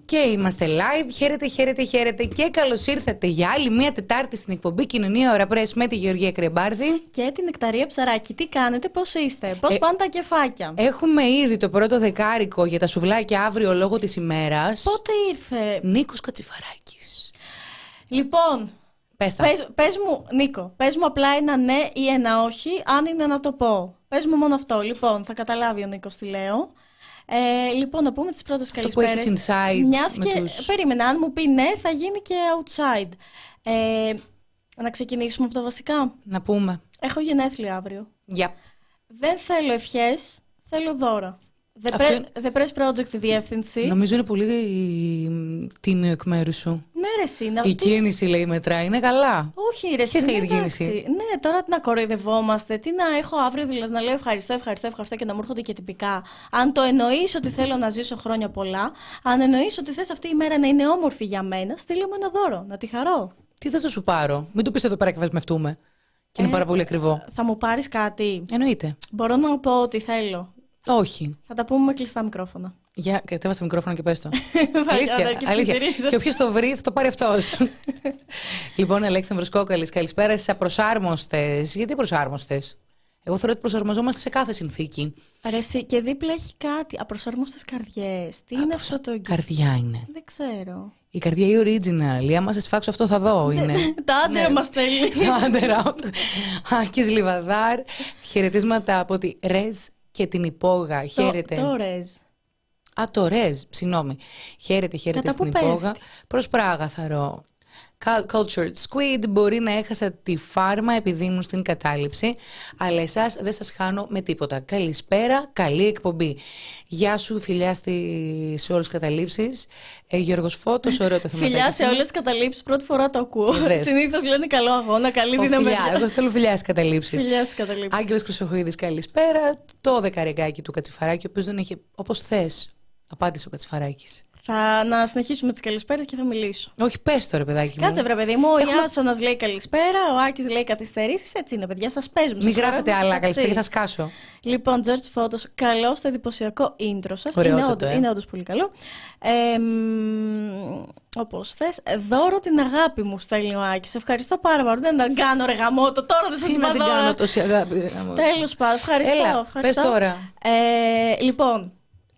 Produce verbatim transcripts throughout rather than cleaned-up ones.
Και είμαστε live. Χαίρετε, χαίρετε, χαίρετε και καλώς ήρθατε για άλλη μία Τετάρτη στην εκπομπή Κοινωνία Ωρα Πρέσ με τη Γεωργία Κρεμπάρδη και την Νεκταρία Ψαράκη. Τι κάνετε, πώς είστε, πώς ε, πάνε τα κεφάκια? Έχουμε ήδη το πρώτο δεκάρικο για τα σουβλάκια αύριο λόγω της ημέρας. Πότε ήρθε Νίκος Κατσιφαράκης. Λοιπόν, πες, πες, πες μου, Νίκο, πες μου απλά ένα ναι ή ένα όχι, αν είναι να το πω. Πες μου μόνο αυτό. Λοιπόν, θα καταλάβει ο Νίκος τι λέω. Ε, λοιπόν, να πούμε τις πρώτες καλησπέρες. Αυτό που έχεις inside μιας με και τους... περίμενα, αν μου πει ναι, θα γίνει και outside. Ε, να ξεκινήσουμε από τα βασικά. Να πούμε. Έχω γενέθλια αύριο. Yep. Δεν θέλω ευχές, θέλω δώρα. The, Αυτό... Pre- The Press Project διεύθυνση. Νομίζω είναι πολύ τίμιο εκ μέρους σου. Ναι, ρε, εσύ. Η κίνηση λέει μετρά, είναι καλά. Όχι, ρε, εσύ. Για την κίνηση. Ναι, τώρα τι να κοροϊδευόμαστε, τι να έχω αύριο, δηλαδή να λέω ευχαριστώ, ευχαριστώ, ευχαριστώ και να μου έρχονται και τυπικά. Αν το εννοείς ότι θέλω να ζήσω χρόνια πολλά, αν εννοείς ότι θες αυτή η μέρα να είναι όμορφη για μένα, στείλε μου ένα δώρο, να τη χαρώ. Τι θες να σου πάρω, μην το πεις εδώ πέρα και βασμευτούμε. Και είναι ε, πάρα πολύ ακριβό. Θα μου πάρεις κάτι? Εννοείται. Μπορώ να πω ότι θέλω? Όχι. Θα τα πούμε με κλειστά μικρόφωνα. Για, κατέβα τα μικρόφωνα και πες το. αλήθεια, αλήθεια. Και όποιος το βρει θα το πάρει αυτός. Λοιπόν, Αλέξανδρος Κόκαλης, καλησπέρα στις απροσάρμοστες. Γιατί προσάρμοστες? Εγώ θεωρώ ότι προσαρμοζόμαστε σε κάθε συνθήκη. Αρέσει, και δίπλα έχει κάτι. Απροσάρμοστες καρδιές. Τι είναι αυτό το εγγύη? Καρδιά είναι. Δεν ξέρω. Η καρδιά η original. Άμα σε σφάξω αυτό θα δω. Είναι. Τα άντερα μας θέλει. Τα άντερα. Άκης Λιβαδάρ. Χαιρετίσματα από τη Ρεζ και την Υπόγα. Χαίρετε. Το Ρεζ. Α, το Ρεζ, συγγνώμη. Χαίρετε, χαίρετε στην Υπόγα. Προς Πράγαθαρο. Cultured Squid, μπορεί να έχασα τη φάρμα επειδή ήμουν στην κατάληψη, αλλά εσάς δεν σας χάνω με τίποτα. Καλησπέρα, καλή εκπομπή. Γεια σου, φιλιά στη... σε όλες τις καταλήψεις. Ε, Γιώργος Φώτος, ωραίο το θεματάκι. Φιλιά σε όλες τις καταλήψεις, πρώτη φορά το ακούω. Συνήθως λένε καλό αγώνα, καλή δύναμη. Εγώ στέλνω φιλιά στις καταλήψεις. Φιλιά στις καταλήψεις. Άγγελος Χρυσοχοίδης, καλησπέρα. Το δεκαρικάκι του Κατσιφαράκη, ο οποίος δεν έχει, όπως θες, απάντησε ο Κατσιφαράκης. Θα να συνεχίσουμε τις καλησπέρες και θα μιλήσω. Όχι, πες τώρα, παιδάκι μου. Κάτσε, βρε παιδί μου. Ο Έχουμε... Ιάσονας λέει καλησπέρα, ο Άκης λέει καθυστερήσεις. Έτσι είναι, παιδιά, σας παίζουμε. Μην γράφετε άλλα, καλησπέρα, θα σκάσω. Λοιπόν, George Photos, καλό στο εντυπωσιακό intro σας. Ωραιότατο, είναι, ε. είναι όντως πολύ καλό. Ε, όπως θες, δώρο την αγάπη μου, στέλνει ο Άκης. Ευχαριστώ πάρα πολύ. Δεν τα κάνω, ρε γαμώτο, τώρα δεν σας είπα. Τι να την κάνω τόση αγάπη, ρε γαμώτο. Τέλος πάντων, ευχαριστώ. Έλα, ευχαριστώ. πες τώρα. Ε, λοιπόν,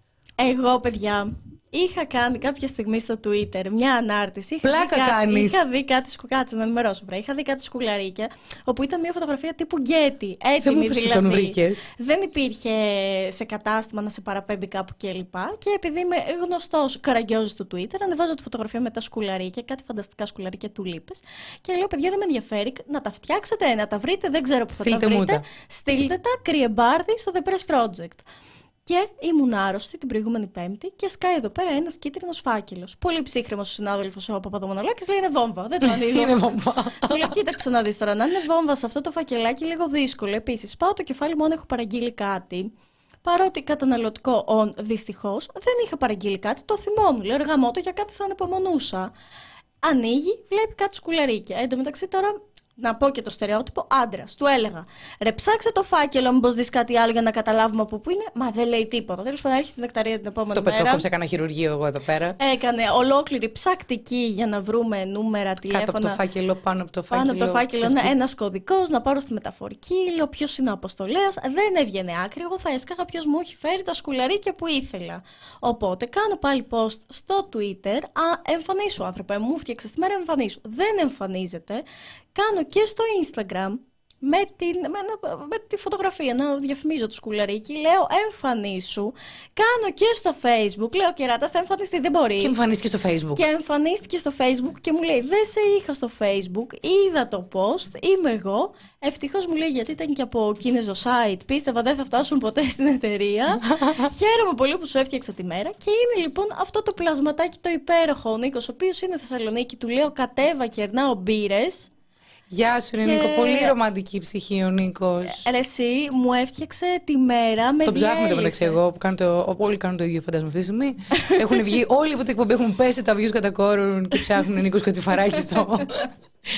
εγώ, παιδιά, είχα κάνει κάποια στιγμή στο Twitter μια ανάρτηση. Πλάκα είχα, κάνεις. Είχα δει κάτι σκουκάτσε, να ενημερώσω. Είχα δει κάτι σκουλαρίκια, όπου ήταν μια φωτογραφία τύπου γκέτι. Έτοιμη, δεν μου δηλαδή. τον βρήκες. Δεν υπήρχε σε κατάστημα να σε παραπέμπει κάπου κλπ. Και, και επειδή είμαι γνωστός καραγκιόζης του Twitter, ανεβάζω τη φωτογραφία με τα σκουλαρίκια, κάτι φανταστικά σκουλαρίκια τουλίπες. Και λέω, παιδιά, δεν με ενδιαφέρει να τα φτιάξετε, να τα βρείτε, δεν ξέρω πού θα Στείλτε τα μου βρείτε. τα. Στείλτε τα κρυεμπάρδι στο The Press Project. Και ήμουν άρρωστη την προηγούμενη Πέμπτη και σκάει εδώ πέρα ένας κίτρινος φάκελος. Πολύ ψύχρεμος ο συνάδελφος ο Παπαδομανολάκης λέει είναι βόμβα. Δεν το ανοίγω. Είναι βόμβα. Του λέω κοίταξε να δεις τώρα. Να είναι βόμβα σε αυτό το φακελάκι λίγο δύσκολο. Επίσης, πάω το κεφάλι μόνο έχω παραγγείλει κάτι. Παρότι καταναλωτικό on δυστυχώς δεν είχα παραγγείλει κάτι. Το θυμόμουν. Λέω εργαμότο για κάτι θα ανεπομονούσα. Ανοίγει, βλέπει κάτι σκουλαρίκια. Εν τω μεταξύ τώρα. Να πω και το στερεότυπο άντρας. Του έλεγα ρε, ψάξε το φάκελο, μήπως δεις κάτι άλλο για να καταλάβουμε από πού είναι. Μα δεν λέει τίποτα. Τέλος πάντων, έρχεται η Νεκταρία την επόμενη το μέρα. Το πετσόκοψα, έκανα χειρουργείο εγώ εδώ πέρα. Έκανε ολόκληρη ψακτική για να βρούμε νούμερα, τηλέφωνα. Κάτω από το φάκελο, πάνω από το φάκελο. Πάνω από το φάκελο, ναι, ένας κωδικός, να πάρω στη μεταφορική. Λέω ποιος είναι ο αποστολέας. Δεν έβγαινε άκρη. Εγώ θα έσκαγα ποιος μου έχει φέρει τα σκουλαρίκια που ήθελα. Οπότε κάνω πάλι post στο Twitter. Α, εμφανίσου, άνθρωπε, μου φτιάξε τη μέρα, εμφανίσου. Δεν εμφανίζεται. Κάνω και στο Instagram με, την, με, με τη φωτογραφία να διαφημίζω το σκουλαρίκι. Λέω εμφανίσου. Κάνω και στο Facebook. Λέω κεράτα, θα εμφανιστεί, δεν μπορεί. Και εμφανίστηκε στο Facebook. Και εμφανίστηκε στο Facebook και μου λέει δεν σε είχα στο Facebook. Είδα το post, είμαι εγώ. Ευτυχώς μου λέει γιατί ήταν και από κίνεζο site. Πίστευα δεν θα φτάσουν ποτέ στην εταιρεία. Χαίρομαι πολύ που σου έφτιαξα τη μέρα. Και είναι λοιπόν αυτό το πλασματάκι το υπέροχο. Ο Νίκος, ο οποίος είναι Θεσσαλονίκη, του λέω κατέβα, κερνάω μπύρες. Γεια σου, ρε Νίκο. Πολύ ρομαντική ψυχή ο Νίκος. Ρε εσύ, μου έφτιαξε τη μέρα με. Το ψάχνουμε το μεταξύ εγώ, που κάνω το, όλοι κάνουν το ίδιο φαντάζομαι αυτή τη στιγμή. Έχουν βγει όλοι από την εκπομπή, έχουν πέσει τα views κατά κόρον και ψάχνουν Νίκος Κατσιφαράκης στο,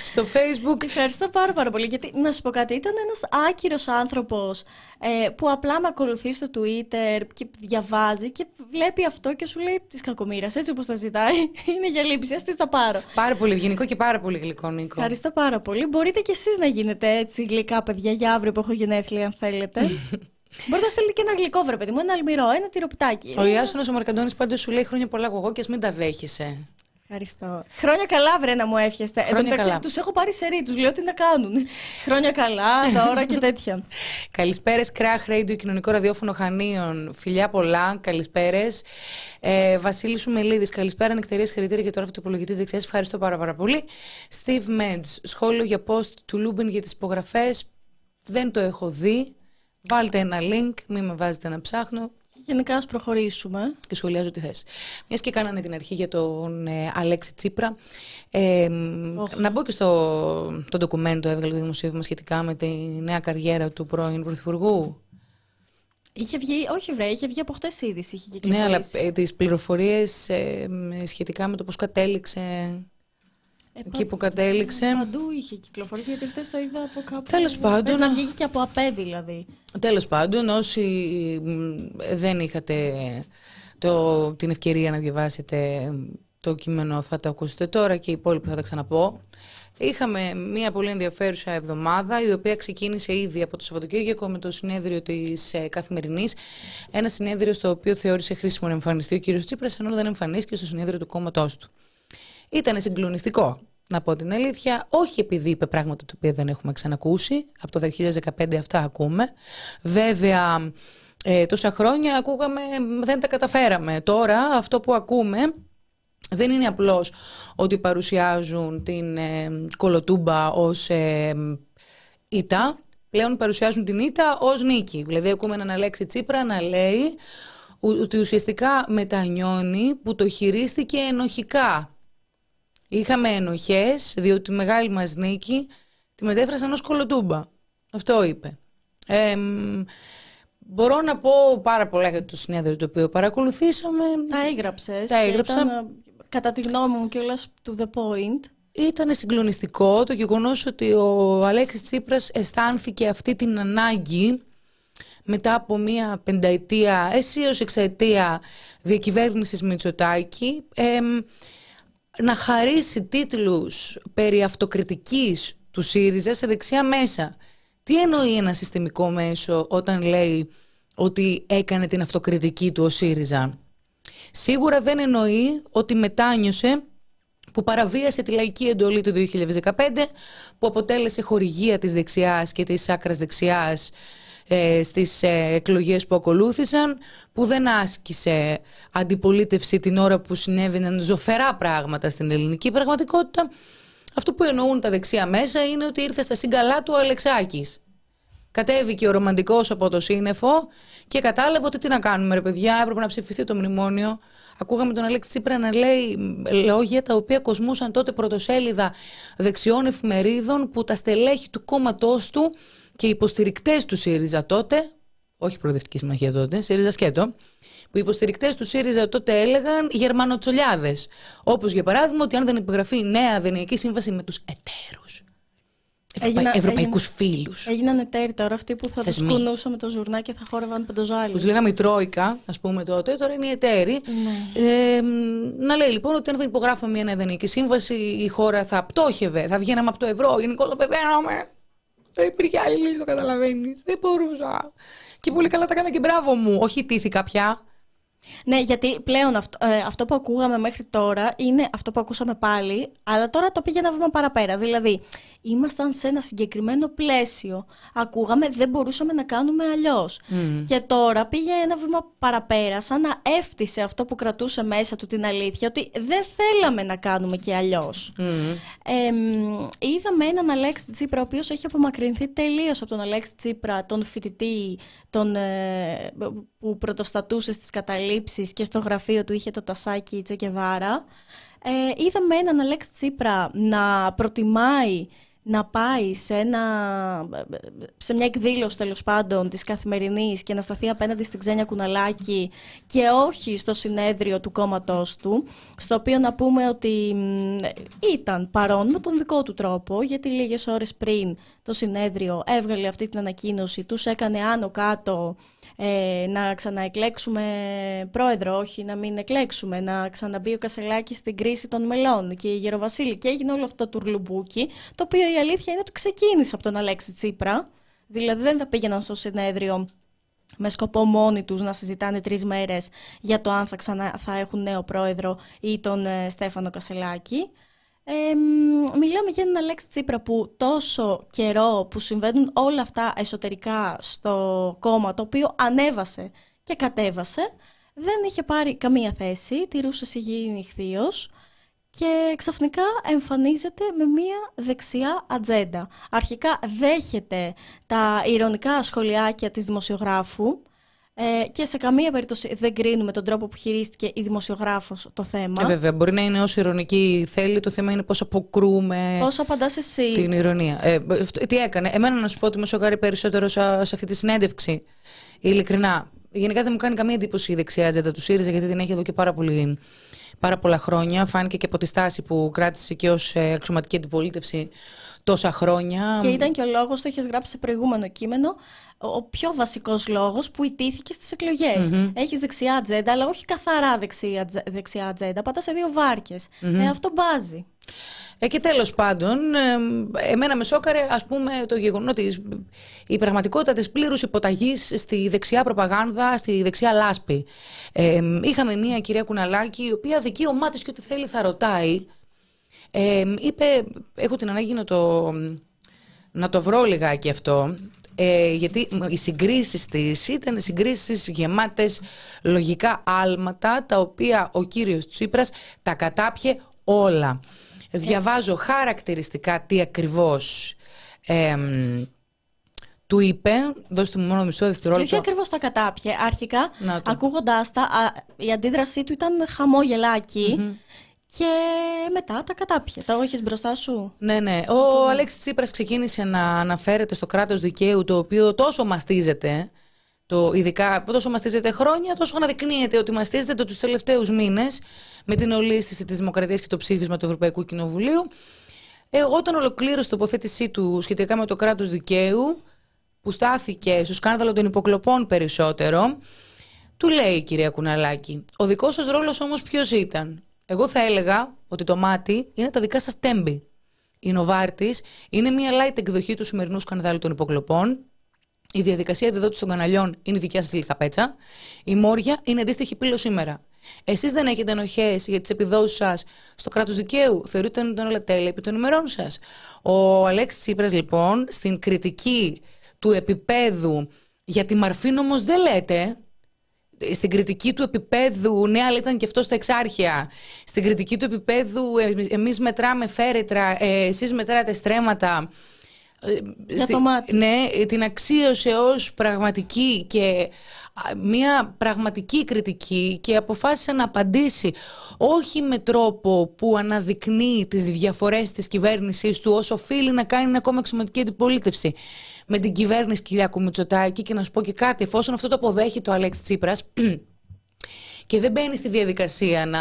στο Facebook. Ευχαριστώ πάρα, πάρα πολύ. Γιατί να σου πω κάτι, ήταν ένας άκυρος άνθρωπος ε, που απλά με ακολουθεί στο Twitter και διαβάζει και βλέπει αυτό και σου λέει της κακομοίρας, έτσι όπως τα ζητάει. Είναι για λύπηση, ας τις τα πάρω. Πάρα πολύ ευγενικό και πάρα πολύ γλυκό, Νίκο. Ευχαριστώ πάρα πολύ. Μπορείτε κι εσείς να γίνετε έτσι γλυκά παιδιά για αύριο που έχω γενέθλια, αν θέλετε. Μπορείτε να στείλετε και ένα γλυκό, βρε παιδί μου, ένα αλμυρό, ένα τυροπιτάκι. Ο Ιάσονας ο Μαρκαντώνης πάντως σου λέει χρόνια πολλά εγώ και ας μην τα δέχεσαι. Ευχαριστώ. Χρόνια καλά, βρε, να μου εύχεστε. Εν τω μεταξύ, τους έχω πάρει σερί, τους λέω τι να κάνουν. Χρόνια καλά, δώρα και τέτοια. Καλησπέρες, Κράχ Radio, κοινωνικό ραδιόφωνο Χανίων. Φιλιά πολλά, καλησπέρες. Ε, Βασίλη Σουμελίδης, καλησπέρα, νεκτερίες, χαρητήρια για το ράφι του υπολογιστής δεξιάς. Ευχαριστώ πάρα, πάρα πολύ. Steve Meds, σχόλιο για post του Λούμπεν για τις υπογραφές. Δεν το έχω δει. Βάλτε ένα link, μην με βάζετε να ψάχνω. Γενικά ας προχωρήσουμε. Και σχολιάζω τη θέση. Μιας και κάνανε την αρχή για τον ε, Αλέξη Τσίπρα. Ε, oh. Να μπω και στο το ντοκουμέντο, έβγαλε το δημοσίευμα σχετικά με τη νέα καριέρα του πρώην Πρωθυπουργού. Είχε βγει, όχι βρε, είχε βγει από χτες είδηση. Ναι, αλλά ε, τις πληροφορίες ε, σχετικά με το πώς κατέληξε... Ε, εκεί που κατέληξε. Παντού είχε κυκλοφορήσει, γιατί χτες το είδα από κάπου. Τέλος πάντων. Να βγήκε και από ΑΠΕ δηλαδή. Τέλος πάντων, όσοι δεν είχατε το, την ευκαιρία να διαβάσετε το κείμενο, θα το ακούσετε τώρα και οι υπόλοιποι θα τα ξαναπώ. Είχαμε μια πολύ ενδιαφέρουσα εβδομάδα, η οποία ξεκίνησε ήδη από το Σαββατοκύριακο με το συνέδριο της ε, Καθημερινής. Ένα συνέδριο στο οποίο θεώρησε χρήσιμο να εμφανιστεί ο κύριος Τσίπρας, ενώ δεν εμφανίστηκε στο συνέδριο του κόμματός του. Ήταν συγκλονιστικό, να πω την αλήθεια, όχι επειδή είπε πράγματα τα οποία δεν έχουμε ξανακούσει, από το δύο χιλιάδες δεκαπέντε αυτά ακούμε. Βέβαια, ε, τόσα χρόνια ακούγαμε, δεν τα καταφέραμε. Τώρα αυτό που ακούμε δεν είναι απλώς ότι παρουσιάζουν την ε, κολοτούμπα ως ε, ήττα, πλέον παρουσιάζουν την ήττα ως νίκη. Δηλαδή ακούμε έναν Αλέξη Τσίπρα να λέει ότι ουσιαστικά μετανιώνει που το χειρίστηκε ενοχικά. Είχαμε ενοχές, διότι τη μεγάλη μας νίκη τη μετέφρασαν ως κολοτούμπα. Αυτό είπε. Ε, μπορώ να πω πάρα πολλά για το συνέδριο το οποίο παρακολουθήσαμε. Τα έγραψες. Τα έγραψα. Ήταν, κατά τη γνώμη μου κιόλας to the point. Ήταν συγκλονιστικό το γεγονός ότι ο Αλέξης Τσίπρας αισθάνθηκε αυτή την ανάγκη μετά από μια πενταετία, αισίως εξαετία διακυβέρνησης Μητσοτάκη, ε, να χαρίσει τίτλους περί αυτοκριτικής του ΣΥΡΙΖΑ σε δεξιά μέσα. Τι εννοεί ένα συστημικό μέσο όταν λέει ότι έκανε την αυτοκριτική του ο ΣΥΡΙΖΑ? Σίγουρα δεν εννοεί ότι μετάνιωσε που παραβίασε τη λαϊκή εντολή του δύο χιλιάδες δεκαπέντε, που αποτέλεσε χορηγία της δεξιάς και της άκρας δεξιάς ε, στις ε, εκλογές που ακολούθησαν, που δεν άσκησε αντιπολίτευση την ώρα που συνέβαιναν ζωφερά πράγματα στην ελληνική πραγματικότητα. Αυτό που εννοούν τα δεξιά μέσα είναι ότι ήρθε στα σύγκαλά του ο Αλεξάκης. Κατέβηκε ο ρομαντικός από το σύννεφο και κατάλαβε ότι τι να κάνουμε ρε παιδιά, έπρεπε να ψηφιστεί το μνημόνιο. Ακούγαμε τον Αλέξη Τσίπρα να λέει λόγια τα οποία κοσμούσαν τότε πρωτοσέλιδα δεξιών εφημερίδων, που τα στελέχη του κόμματός του και οι υποστηρικτές του ΣΥΡΙΖΑ τότε, όχι Προοδευτική Συμμαχία τότε, ΣΥΡΙΖΑ σκέτο, που οι υποστηρικτές του ΣΥΡΙΖΑ τότε έλεγαν Γερμανοτσολιάδες. Όπως για παράδειγμα ότι αν δεν υπογραφεί νέα δανειακή σύμβαση με τους εταίρους, Έγινα, ευρωπαϊκούς έγινα, φίλους. Έγιναν εταίροι τώρα αυτοί που θα τους κουνούσαν με το ζουρνά και θα χόρευαν πεντοζάλι. Τους λέγαμε η Τρόικα, ας πούμε τότε, τώρα είναι οι εταίροι. Ναι. Ε, να λέει λοιπόν ότι αν δεν υπογράφουμε μια νέα δανειακή σύμβαση, η χώρα θα πτώχευε, θα βγαίναμε από το ευρώ, γενικώς το πεθαίναμε. Δεν υπήρχε άλλη λύση, το καταλαβαίνεις. Δεν μπορούσα. Και πολύ καλά τα έκανα και μπράβο μου. Όχι τήθηκα πια. Ναι, γιατί πλέον αυτό, ε, αυτό που ακούγαμε μέχρι τώρα είναι αυτό που ακούσαμε πάλι, αλλά τώρα το πήγε ένα βήμα παραπέρα. Δηλαδή, ήμασταν σε ένα συγκεκριμένο πλαίσιο. Ακούγαμε, δεν μπορούσαμε να κάνουμε αλλιώς. Mm. Και τώρα πήγε ένα βήμα παραπέρα, σαν να έφτιασε αυτό που κρατούσε μέσα του την αλήθεια, ότι δεν θέλαμε να κάνουμε και αλλιώς. Mm. Ε, είδαμε έναν Αλέξη Τσίπρα, ο οποίος έχει απομακρυνθεί τελείως από τον Αλέξη Τσίπρα, τον φοιτητή, τον, ε, που πρωτοστατούσε στις καταλήψεις και στο γραφείο του είχε το τασάκι Τσε Γκεβάρα. Ε, είδαμε έναν Αλέξη Τσίπρα να προτιμάει να πάει σε, ένα, σε μια εκδήλωση τέλος πάντων της Καθημερινής και να σταθεί απέναντι στην Ξένια Κουναλάκη και όχι στο συνέδριο του κόμματός του, στο οποίο να πούμε ότι ήταν παρόν με τον δικό του τρόπο, γιατί λίγες ώρες πριν το συνέδριο έβγαλε αυτή την ανακοίνωση, τους έκανε άνω κάτω ε, να ξαναεκλέξουμε πρόεδρο, όχι να μην εκλέξουμε, να ξαναμπεί ο Κασελάκης στην κρίση των μελών και η Γεροβασίλη, και έγινε όλο αυτό το τουρλουμπούκι, το οποίο η αλήθεια είναι ότι ξεκίνησε από τον Αλέξη Τσίπρα, δηλαδή δεν θα πήγαιναν στο συνέδριο με σκοπό μόνοι τους να συζητάνε τρεις μέρες για το αν θα, ξανά, θα έχουν νέο πρόεδρο ή τον ε, Στέφανο Κασελάκη. Ε, μιλάμε για έναν Αλέξη Τσίπρα που τόσο καιρό που συμβαίνουν όλα αυτά εσωτερικά στο κόμμα, το οποίο ανέβασε και κατέβασε, δεν είχε πάρει καμία θέση, τηρούσε σιγή νυχθείως και ξαφνικά εμφανίζεται με μία δεξιά ατζέντα. Αρχικά δέχεται τα ειρωνικά σχολιάκια της δημοσιογράφου, Ε, και σε καμία περίπτωση δεν κρίνουμε τον τρόπο που χειρίστηκε η δημοσιογράφος το θέμα. Ε, βέβαια, μπορεί να είναι όσο ειρωνική θέλει, το θέμα είναι πώς αποκρούμε. Πώς απαντάς εσύ. Την ειρωνία. Ε, τι έκανε. Εμένα να σου πω ότι με σοκάρει περισσότερο σε αυτή τη συνέντευξη. Ειλικρινά. Γενικά δεν μου κάνει καμία εντύπωση η δεξιά ατζέντα του ΣΥΡΙΖΑ, γιατί την έχει εδώ και πάρα, πολύ, πάρα πολλά χρόνια. Φάνηκε και από τη στάση που κράτησε και ως αξιωματική αντιπολίτευση τόσα χρόνια. Και ήταν και ο λόγος, το είχες γράψει σε προηγούμενο κείμενο, ο πιο βασικός λόγος που ιτήθηκε στις εκλογές. Mm-hmm. Έχεις δεξιά ατζέντα, αλλά όχι καθαρά δεξιά, δεξιά ατζέντα. Πατάς σε δύο βάρκες. Mm-hmm. Ε, αυτό μπάζει. Ε, και τέλος πάντων, ε, εμένα με σόκαρε, ας πούμε, το γεγονός ότι η πραγματικότητα της πλήρους υποταγής στη δεξιά προπαγάνδα, στη δεξιά λάσπη. Ε, είχαμε μια κυρία Κουναλάκη, η οποία δικαίωμά της και ό,τι θέλει θα ρωτάει. Ε, είπε, έχω την ανάγκη να το, να το βρω λιγάκι αυτό, ε, γιατί οι συγκρίσεις της ήταν συγκρίσεις γεμάτες λογικά άλματα, τα οποία ο κύριος Τσίπρας τα κατάπιε όλα. Ε. Διαβάζω χαρακτηριστικά τι ακριβώς ε, του είπε, δώστε μου μόνο μισό δευτερόλεπτο. Και όχι ακριβώς τα κατάπιε. Αρχικά, ακούγοντάς τα, α, η αντίδρασή του ήταν χαμόγελάκι. Mm-hmm. Και μετά τα κατάπιε. Τα έχεις μπροστά σου. Ναι, ναι. Ο το... Αλέξης Τσίπρας ξεκίνησε να αναφέρεται στο κράτος δικαίου, το οποίο τόσο μαστίζεται, το ειδικά τόσο μαστίζεται χρόνια, τόσο αναδεικνύεται ότι μαστίζεται το τους τελευταίους μήνες με την ολίσθηση της Δημοκρατίας και το ψήφισμα του Ευρωπαϊκού Κοινοβουλίου. Ε, όταν ολοκλήρωσε την τοποθέτησή του σχετικά με το κράτος δικαίου, που στάθηκε στο σκάνδαλο των υποκλοπών περισσότερο, του λέει η κυρία Κουναλάκη, ο δικός σας ρόλος όμως ποιος ήταν? Εγώ θα έλεγα ότι το μάτι είναι τα δικά σας τέμπη. Η Νοβάρτης είναι μια light εκδοχή του σημερινού σκανδάλου των υποκλοπών. Η διαδικασία διδότησης των καναλιών είναι η δικιά σας λίστα πέτσα. Η Μόρια είναι αντίστοιχη πύλο σήμερα. Εσείς δεν έχετε ενοχές για τις επιδόσεις σας στο κράτος δικαίου. Θεωρείτε ότι ήταν όλα τέλεια επί των ημερών σας. Ο Αλέξης Τσίπρας, λοιπόν, στην κριτική του επίπεδου, για τη Μαρφίν όμως δεν λέτε. Στην κριτική του επίπεδου, ναι, αλλά ήταν και αυτό στα εξάρχεια. Στην κριτική του επίπεδου, εμείς μετράμε φέρετρα, ε, εσείς μετράτε στρέμματα. Για το μάτι. Ναι, την αξίωσε ως πραγματική και μια πραγματική κριτική και αποφάσισε να απαντήσει όχι με τρόπο που αναδεικνύει τις διαφορές της κυβέρνησής του, όσο οφείλει να κάνει μια ακόμα αξιωματική αντιπολίτευση με την κυβέρνηση Κυριάκου Μητσοτάκη. Και να σου πω και κάτι, εφόσον αυτό το αποδέχεται ο Αλέξης Τσίπρας και δεν μπαίνει στη διαδικασία να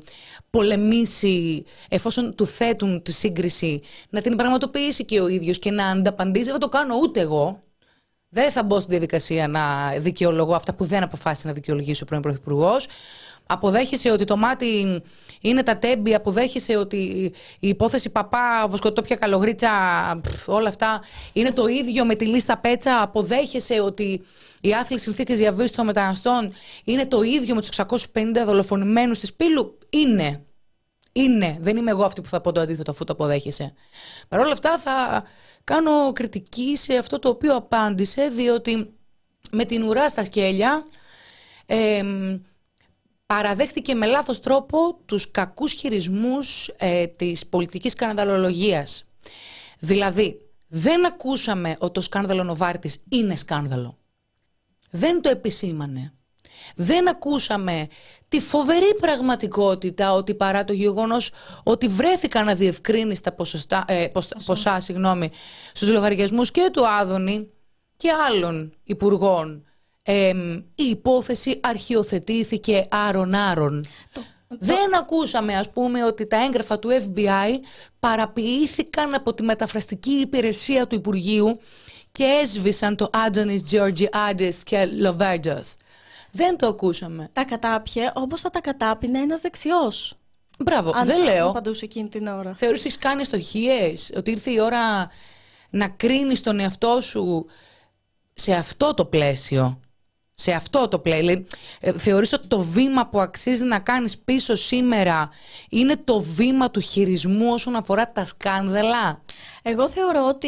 πολεμήσει, εφόσον του θέτουν τη σύγκριση, να την πραγματοποιήσει και ο ίδιος και να ανταπαντήσει, δεν το κάνω ούτε εγώ. Δεν θα μπω στη διαδικασία να δικαιολογώ αυτά που δεν αποφάσισε να δικαιολογήσει ο πρώην Πρωθυπουργός. Αποδέχεσαι ότι το μάτι είναι τα τέμπη, αποδέχεσαι ότι η υπόθεση Παπά, Βοσκοτόπια, Καλογρίτσα, πφ, όλα αυτά είναι το ίδιο με τη λίστα Πέτσα. Αποδέχεσαι ότι οι άθλιες συνθήκες διαβίωσης των μεταναστών είναι το ίδιο με τους εξακόσιους πενήντα δολοφονημένους της Πύλου. Είναι. Είναι. Δεν είμαι εγώ αυτή που θα πω το αντίθετο, αφού το αποδέχεσαι. Παρ' όλα αυτά θα κάνω κριτική σε αυτό το οποίο απάντησε, διότι με την ουρά στα σκέλια ε, παραδέχτηκε με λάθος τρόπο τους κακούς χειρισμούς ε, της πολιτικής σκανδαλολογίας. Δηλαδή, δεν ακούσαμε ότι το σκάνδαλο Νοβάρτης είναι σκάνδαλο. Δεν το επισήμανε. Δεν ακούσαμε τη φοβερή πραγματικότητα ότι παρά το γεγονός ότι βρέθηκαν αδιευκρίνιστα ποσοστά, ε, ποσά, ποσά συγγνώμη, στους λογαριασμούς και του Άδωνη και άλλων υπουργών, ε, η υπόθεση αρχιοθετήθηκε άρον-άρον. Το... Δεν ακούσαμε, ας πούμε, ότι τα έγγραφα του Εφ Μπι Άι παραποιήθηκαν από τη μεταφραστική υπηρεσία του Υπουργείου και έσβησαν το Άντζονις Τζόρτζι Άντζες και Λοβέρτζος. Δεν το ακούσαμε. Τα κατάπιε όπως θα τα κατάπινε ένας δεξιός. Μπράβο, αν, δεν αν λέω. απαντούσε εκείνη την ώρα. Θεωρείς ότι έχεις κάνει αστοχίες, ότι ήρθε η ώρα να κρίνεις τον εαυτό σου σε αυτό το πλαίσιο. Σε αυτό το πλαίσιο. Ε, θεωρείς ότι το βήμα που αξίζει να κάνεις πίσω σήμερα είναι το βήμα του χειρισμού όσον αφορά τα σκάνδαλα? Εγώ θεωρώ ότι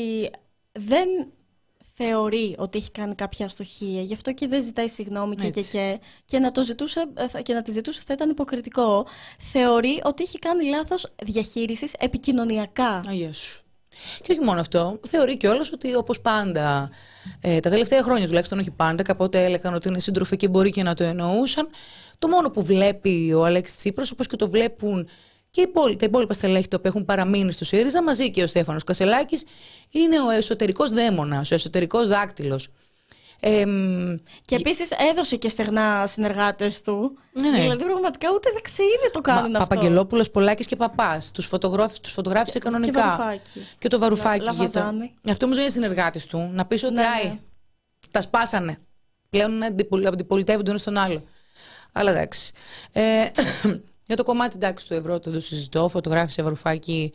δεν θεωρεί ότι έχει κάνει κάποια αστοχία, γι' αυτό και δεν ζητάει συγγνώμη και, και, και, και, να το ζητούσε, και να τη ζητούσε θα ήταν υποκριτικό. Θεωρεί ότι έχει κάνει λάθος διαχείρισης επικοινωνιακά. Αγία σου. Και όχι μόνο αυτό, θεωρεί κιόλας ότι όπως πάντα, ε, τα τελευταία χρόνια τουλάχιστον, όχι πάντα, κάποτε έλεγαν ότι είναι σύντροφοι και μπορεί και να το εννοούσαν. Το μόνο που βλέπει ο Αλέξης Τσίπρας, όπως και το βλέπουν και οι υπόλοι, τα υπόλοιπα στελέχη που έχουν παραμείνει στο ΣΥΡΙΖΑ, μαζί και ο Στέφανος Κασσελάκης, είναι ο εσωτερικός δαίμονας, ο εσωτερικός δάκτυλος. Ε, και επίσης έδωσε και στεγνά συνεργάτες του. Ναι, ναι. Δηλαδή πραγματικά ούτε δεξιοί δεν το κάνουν Μα, αυτό. Παπαγγελόπουλος, Πολάκης και Παπάς. Τους, τους φωτογράφησε κανονικά. Και, Βαρουφάκη. Και το Βαρουφάκη. Λα, Λαβαζάνη. Αυτό όμως είναι συνεργάτης του. Να πεις ότι ναι, άι, ναι. τα σπάσανε. Πλέον αντιπολιτεύονται ένα στον άλλο. Αλλά εντάξει. Ε, για το κομμάτι εντάξει, του ευρώ το συζητώ. Φωτογράφησε Βαρουφάκη,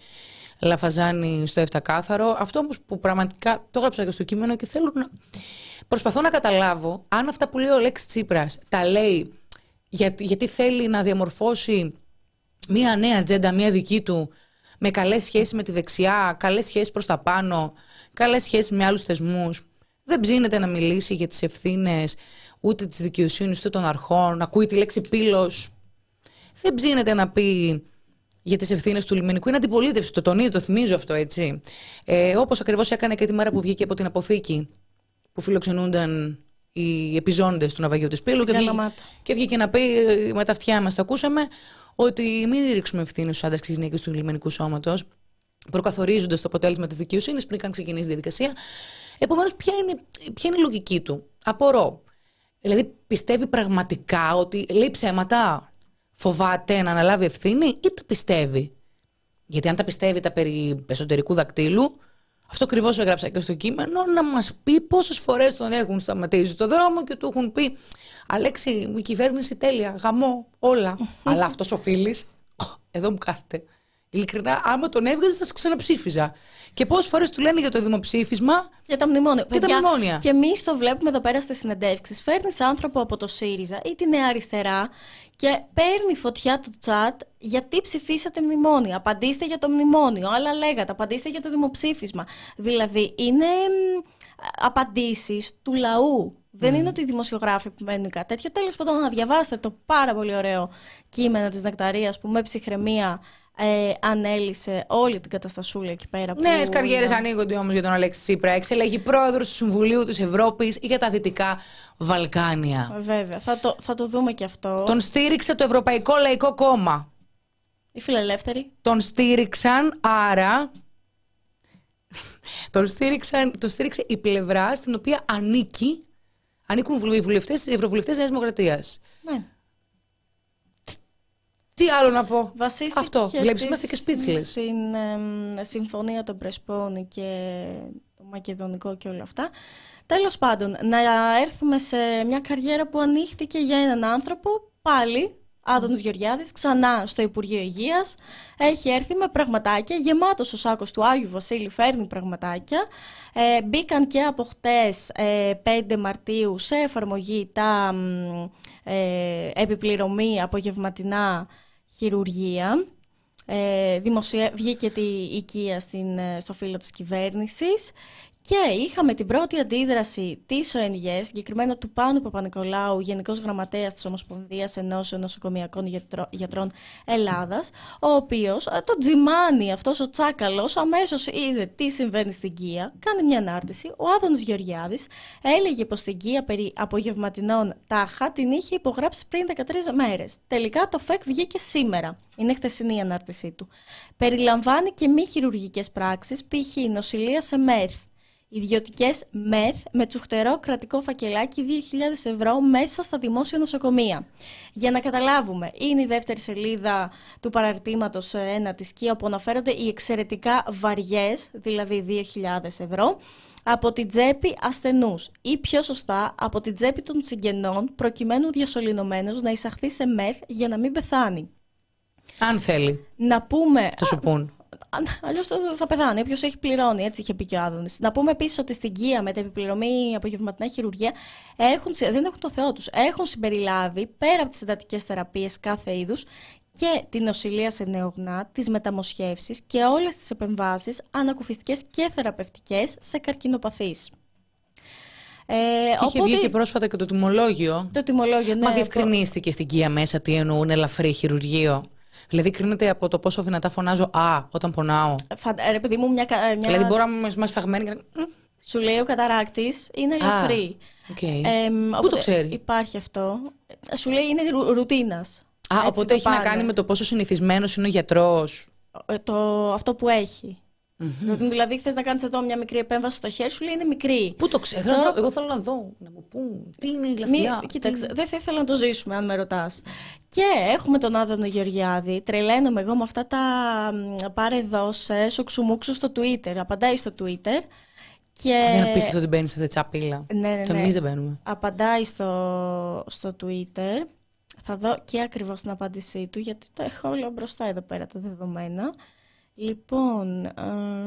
Λαφαζάνη στο εφτακάθαρο. Αυτό όμως που πραγματικά το έγραψα και στο κείμενο και θέλω να. Προσπαθώ να καταλάβω αν αυτά που λέει ο Αλέξης Τσίπρας τα λέει γιατί, γιατί θέλει να διαμορφώσει μία νέα ατζέντα, μία δική του, με καλές σχέσεις με τη δεξιά, καλές σχέσεις προς τα πάνω, καλές σχέσεις με άλλους θεσμούς. Δεν ψήνεται να μιλήσει για τις ευθύνες ούτε της δικαιοσύνης ούτε των αρχών, ακούει τη λέξη πύλος. Δεν ψήνεται να πει για τις ευθύνες του λιμενικού. Είναι αντιπολίτευση, το τονίζω, το θυμίζω αυτό, έτσι. Ε, όπως ακριβώς έκανε και τη μέρα που βγήκε από την αποθήκη, που φιλοξενούνταν οι επιζώντες του ναυαγίου της Πύλου και βγήκε, και βγήκε να πει με τα αυτιά μας, το ακούσαμε, ότι μην ρίξουμε ευθύνες στους άντρες και στις γυναίκες του λιμενικού σώματος, προκαθορίζοντας το αποτέλεσμα της δικαιοσύνης πριν καν ξεκινήσει η διαδικασία. Επομένως, ποια είναι, ποια είναι η λογική του? Απορώ. Δηλαδή, πιστεύει πραγματικά ότι λέει ψέματα, φοβάται να αναλάβει ευθύνη, ή τα πιστεύει? Γιατί αν τα πιστεύει τα περί εσωτερικού δακτύλου, αυτό ακριβώς έγραψα και στο κείμενο, να μας πει πόσες φορές τον έχουν σταματήσει στο δρόμο και του έχουν πει Αλέξη, η κυβέρνηση τέλεια, γαμό, όλα. Αλλά αυτός ο Φίλης, εδώ μου κάθεται. Ειλικρινά, άμα τον έβγαζε, θα σε ξαναψήφιζα. Και πόσες φορές του λένε για το δημοψήφισμα. Για τα μνημόνια. Και τα μνημόνια. Και εμείς το βλέπουμε εδώ πέρα στις συνεντεύξεις. Φέρνεις άνθρωπο από το ΣΥΡΙΖΑ ή τη Νέα Αριστερά και παίρνει φωτιά το τσάτ γιατί ψηφίσατε μνημόνιο. Απαντήστε για το μνημόνιο. Άλλα λέγατε. Απαντήστε για το δημοψήφισμα. Δηλαδή είναι απαντήσεις του λαού. Δεν mm. είναι ότι οι δημοσιογράφοι που μένουν κάτι τέτοιο. Τέλος πάντων, να διαβάσετε το πάρα πολύ ωραίο κείμενο της Νεκταρίας που με ψυχραιμία ε, ανέλησε όλη την καταστασούλα εκεί πέρα. Νέες καριέρες ήταν... ανοίγονται όμως για τον Αλέξη Τσίπρα. Εξελέγει πρόεδρος του Συμβουλίου της Ευρώπης για τα Δυτικά Βαλκάνια. Βέβαια, θα το, θα το δούμε και αυτό. Τον στήριξε το Ευρωπαϊκό Λαϊκό Κόμμα. Οι φιλελεύθεροι. Τον στήριξαν, άρα. τον, στήριξαν, τον στήριξε η πλευρά στην οποία ανήκει. Ανήκουν οι βουλευτές, οι ευρωβουλευτές της Νέας Δημοκρατίας. Ναι. Τι άλλο να πω? Βασίστηκε αυτό. Βλέπεις, είμαστε και speechless. Στην ε, συμφωνία των Πρεσπών και το μακεδονικό και όλα αυτά. Τέλος πάντων, να έρθουμε σε μια καριέρα που ανοίχτηκε για έναν άνθρωπο, πάλι, Άδωνης mm. Γεωργιάδης, ξανά στο Υπουργείο Υγείας. Έχει έρθει με πραγματάκια, γεμάτος ο σάκος του Άγιου Βασίλη, φέρνει πραγματάκια. Ε, μπήκαν και από χτες, ε, πέντε Μαρτίου, σε εφαρμογή τα ε, επιπληρωμή απογευματινά χειρουργία. Ε, δημοσια... Βγήκε τη οικία στην, στο φύλλο της κυβέρνησης Και είχαμε την πρώτη αντίδραση της ΟΕΝΓΕ, συγκεκριμένα του Πάνου Παπα-Νικολάου, Γενικός Γραμματέας της Ομοσπονδίας Ενώσεων Νοσοκομειακών Γιατρών Ελλάδας, ο οποίος, το τζιμάνι, αυτός ο τσάκαλος, αμέσως είδε τι συμβαίνει στην Κία, κάνει μια ανάρτηση. Ο Άδωνης Γεωργιάδης έλεγε πως την Κία περί απογευματινών τάχα την είχε υπογράψει πριν δεκατρείς μέρες. Τελικά το ΦΕΚ βγήκε σήμερα. Είναι χθεσινή η ανάρτησή του. Περιλαμβάνει και μη χειρουργικές πράξεις, π.χ. νοσηλεία σε ΜΕΘ. Ιδιωτικές ΜΕΘ με τσουχτερό κρατικό φακελάκι δύο χιλιάδες ευρώ μέσα στα δημόσια νοσοκομεία. Για να καταλάβουμε, είναι η δεύτερη σελίδα του παραρτήματος ένα της ΚΙΑ, όπου αναφέρονται οι εξαιρετικά βαριές, δηλαδή δύο χιλιάδες ευρώ, από την τσέπη ασθενούς ή πιο σωστά από την τσέπη των συγγενών, προκειμένου ο διασωληνωμένος να εισαχθεί σε ΜΕΘ για να μην πεθάνει. Αν θέλει. Να πούμε... Θα σου πούν. Αλλιώς θα πεθάνει, όποιος έχει πληρώνει, έτσι είχε πει και ο Άδωνης. Να πούμε επίσης ότι στην Κία με τα επιπληρωμή απογευματινά χειρουργία έχουν, δεν έχουν το Θεό τους. Έχουν συμπεριλάβει πέρα από τις εντατικές θεραπείες κάθε είδους και την νοσηλεία σε νεογνά, τις μεταμοσχεύσεις και όλες τις επεμβάσεις ανακουφιστικές και θεραπευτικές σε καρκινοπαθείς. Ε, και είχε οπότε... βγει και πρόσφατα και το τιμολόγιο. Το τιμολόγιο, ναι. Μα διευκρινίστηκε το... στην Κία μέσα τι εννοούν ελαφρύ χειρουργείο. Δηλαδή κρίνεται από το πόσο δυνατά φωνάζω «Α» όταν πονάω. Φα... Ρε παιδί μου, μια... μια... Δηλαδή μπορώ να είμαι σφαγμένη και να... Σου λέει ο καταράκτης είναι ελαφρύ. Okay. Ε, Πού το ξέρει? Υπάρχει αυτό. Σου λέει είναι ρου... ρουτίνας. Α, έτσι οπότε έχει πάνε. Να κάνει με το πόσο συνηθισμένος είναι ο γιατρός. Το... Αυτό που έχει. Mm-hmm. Δηλαδή, θες να κάνεις εδώ μια μικρή επέμβαση στο χέρι σου, λέει είναι μικρή. Πού το ξέρω, Τώρα... εγώ θέλω να δω, να μου πούν, τι είναι η γλαφιά. Μη... Κοίταξε, είναι... δεν θα ήθελα να το ζήσουμε, αν με ρωτάς. Και έχουμε τον Άδωνο Γεωργιάδη, τρελαίνομαι εγώ με αυτά τα πάρε δώσε, σουξουμούξου στο Twitter. Απαντάει στο Twitter. Και... Δεν απίστευτο ότι μπαίνει σε αυτή τη τσαπίλα. Ναι, ναι, ναι. Και εμείς δεν μπαίνουμε. Απαντάει στο, στο Twitter. Θα δω και ακριβώς την απάντησή του, γιατί το έχω όλο μπροστά εδώ πέρα τα δεδομένα. Λοιπόν, α,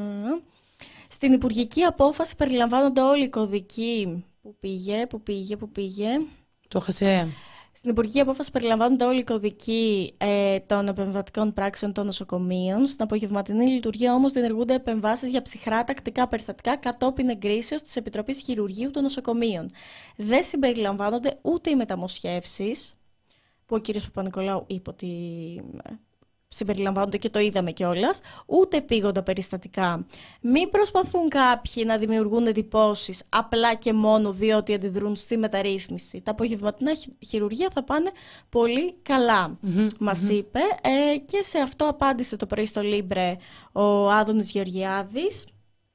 στην υπουργική απόφαση περιλαμβάνονται όλοι οι κωδικοί που πήγε, που πήγε, που πήγε. Το χασέ. Στην υπουργική απόφαση περιλαμβάνονται όλοι οι κωδικοί ε, των επεμβατικών πράξεων των νοσοκομείων. Στην απογευματινή λειτουργία όμως διενεργούνται επεμβάσεις για ψυχρά τακτικά περιστατικά κατόπιν εγκρίσεως της Επιτροπής Χειρουργείου των Νοσοκομείων. Δεν συμπεριλαμβάνονται ούτε οι μεταμοσχεύσεις, που ο κ. Παπα-Νικολάου είπε ότι συμπεριλαμβάνονται και το είδαμε κιόλας, ούτε επίγοντα περιστατικά. Μην προσπαθούν κάποιοι να δημιουργούν εντυπώσεις απλά και μόνο διότι αντιδρούν στη μεταρρύθμιση. Τα απογευματινά χειρουργεία θα πάνε πολύ καλά, mm-hmm, μας mm-hmm. είπε. Ε, και σε αυτό απάντησε το πρωί στο Λίμπρε ο Άδωνης Γεωργιάδης,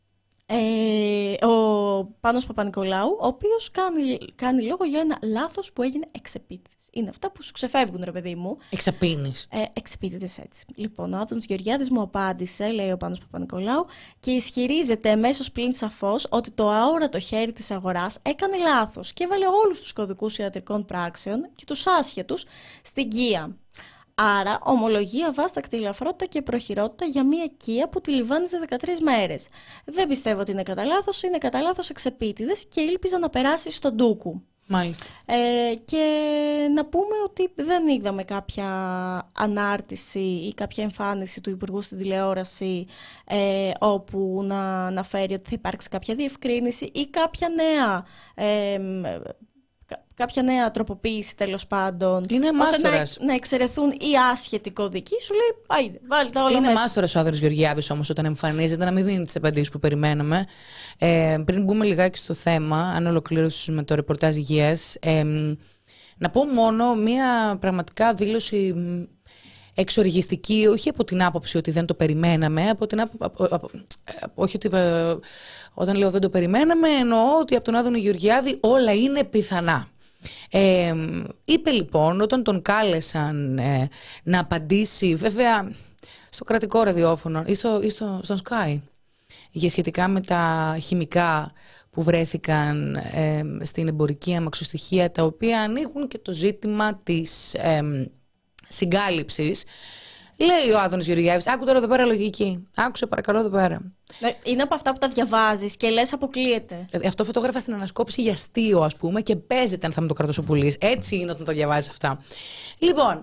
ε, ο Πάνος Παπα-Νικολάου, ο οποίος κάνει, κάνει λόγο για ένα λάθος που έγινε εξ επίτηδες. Είναι αυτά που σου ξεφεύγουν, ρε παιδί μου. Εξαπίνεις. Ε, εξ επίτηδες, έτσι. Λοιπόν, ο Άδωνης Γεωργιάδης μου απάντησε, λέει ο Πάνος Παπα-Νικολάου, και ισχυρίζεται εμέσως πλην σαφώς ότι το αόρατο χέρι της αγοράς έκανε λάθος και έβαλε όλους τους κωδικούς ιατρικών πράξεων και τους άσχετους στην Κία. Άρα, ομολογεί αβάστακτη ελαφρότητα και προχειρότητα για μια Κία που τη λιβάνιζε δεκατρείς μέρες. Δεν πιστεύω ότι είναι κατά λάθος, είναι κατά λάθος εξ επίτηδες και ήλπιζα να περάσει στον ντούκου. Μάλιστα. Ε, και να πούμε ότι δεν είδαμε κάποια ανάρτηση ή κάποια εμφάνιση του Υπουργού στην τηλεόραση ε, όπου να αναφέρει ότι θα υπάρξει κάποια διευκρίνηση ή κάποια νέα... Ε, κάποια νέα τροποποίηση, τέλος πάντων. Είναι μάστορας. Να, να εξαιρεθούν οι άσχετοι κωδικοί. Σου λέει, πάτε, βάλτε τα όλα Είναι μέσα. μάστορας ο Άδωνης Γεωργιάδης όμως όταν εμφανίζεται, να μην δίνει τις απαντήσεις που περιμέναμε. Ε, πριν μπούμε λιγάκι στο θέμα, αν ολοκλήρωσες με το ρεπορτάζ υγείας, ε, να πω μόνο μία πραγματικά δήλωση εξοργιστική, όχι από την άποψη ότι δεν το περιμέναμε, από την άπο, από, από, όχι ότι όταν λέω δεν το περιμέναμε, εννοώ ότι από τον Άδωνη Γεωργιάδη όλα είναι πιθανά. Ε, είπε λοιπόν όταν τον κάλεσαν ε, να απαντήσει, βέβαια στο κρατικό ραδιόφωνο ή στο, ή στο, στο Sky, για σχετικά με τα χημικά που βρέθηκαν ε, στην εμπορική αμαξοστοιχεία, τα οποία ανοίγουν και το ζήτημα της ε, συγκάλυψης. Λέει ο Άδωνης Γεωργιάδης, άκου τώρα εδώ πέρα λογική. Άκουσε παρακαλώ εδώ πέρα. Είναι από αυτά που τα διαβάζεις και λες αποκλείεται. Δηλαδή, αυτό φωτόγραφα στην ανασκόπηση για αστείο, ας πούμε, και παίζεται αν θα με το κρατοσοπουλείς. Έτσι είναι όταν τα διαβάζεις αυτά. Λοιπόν,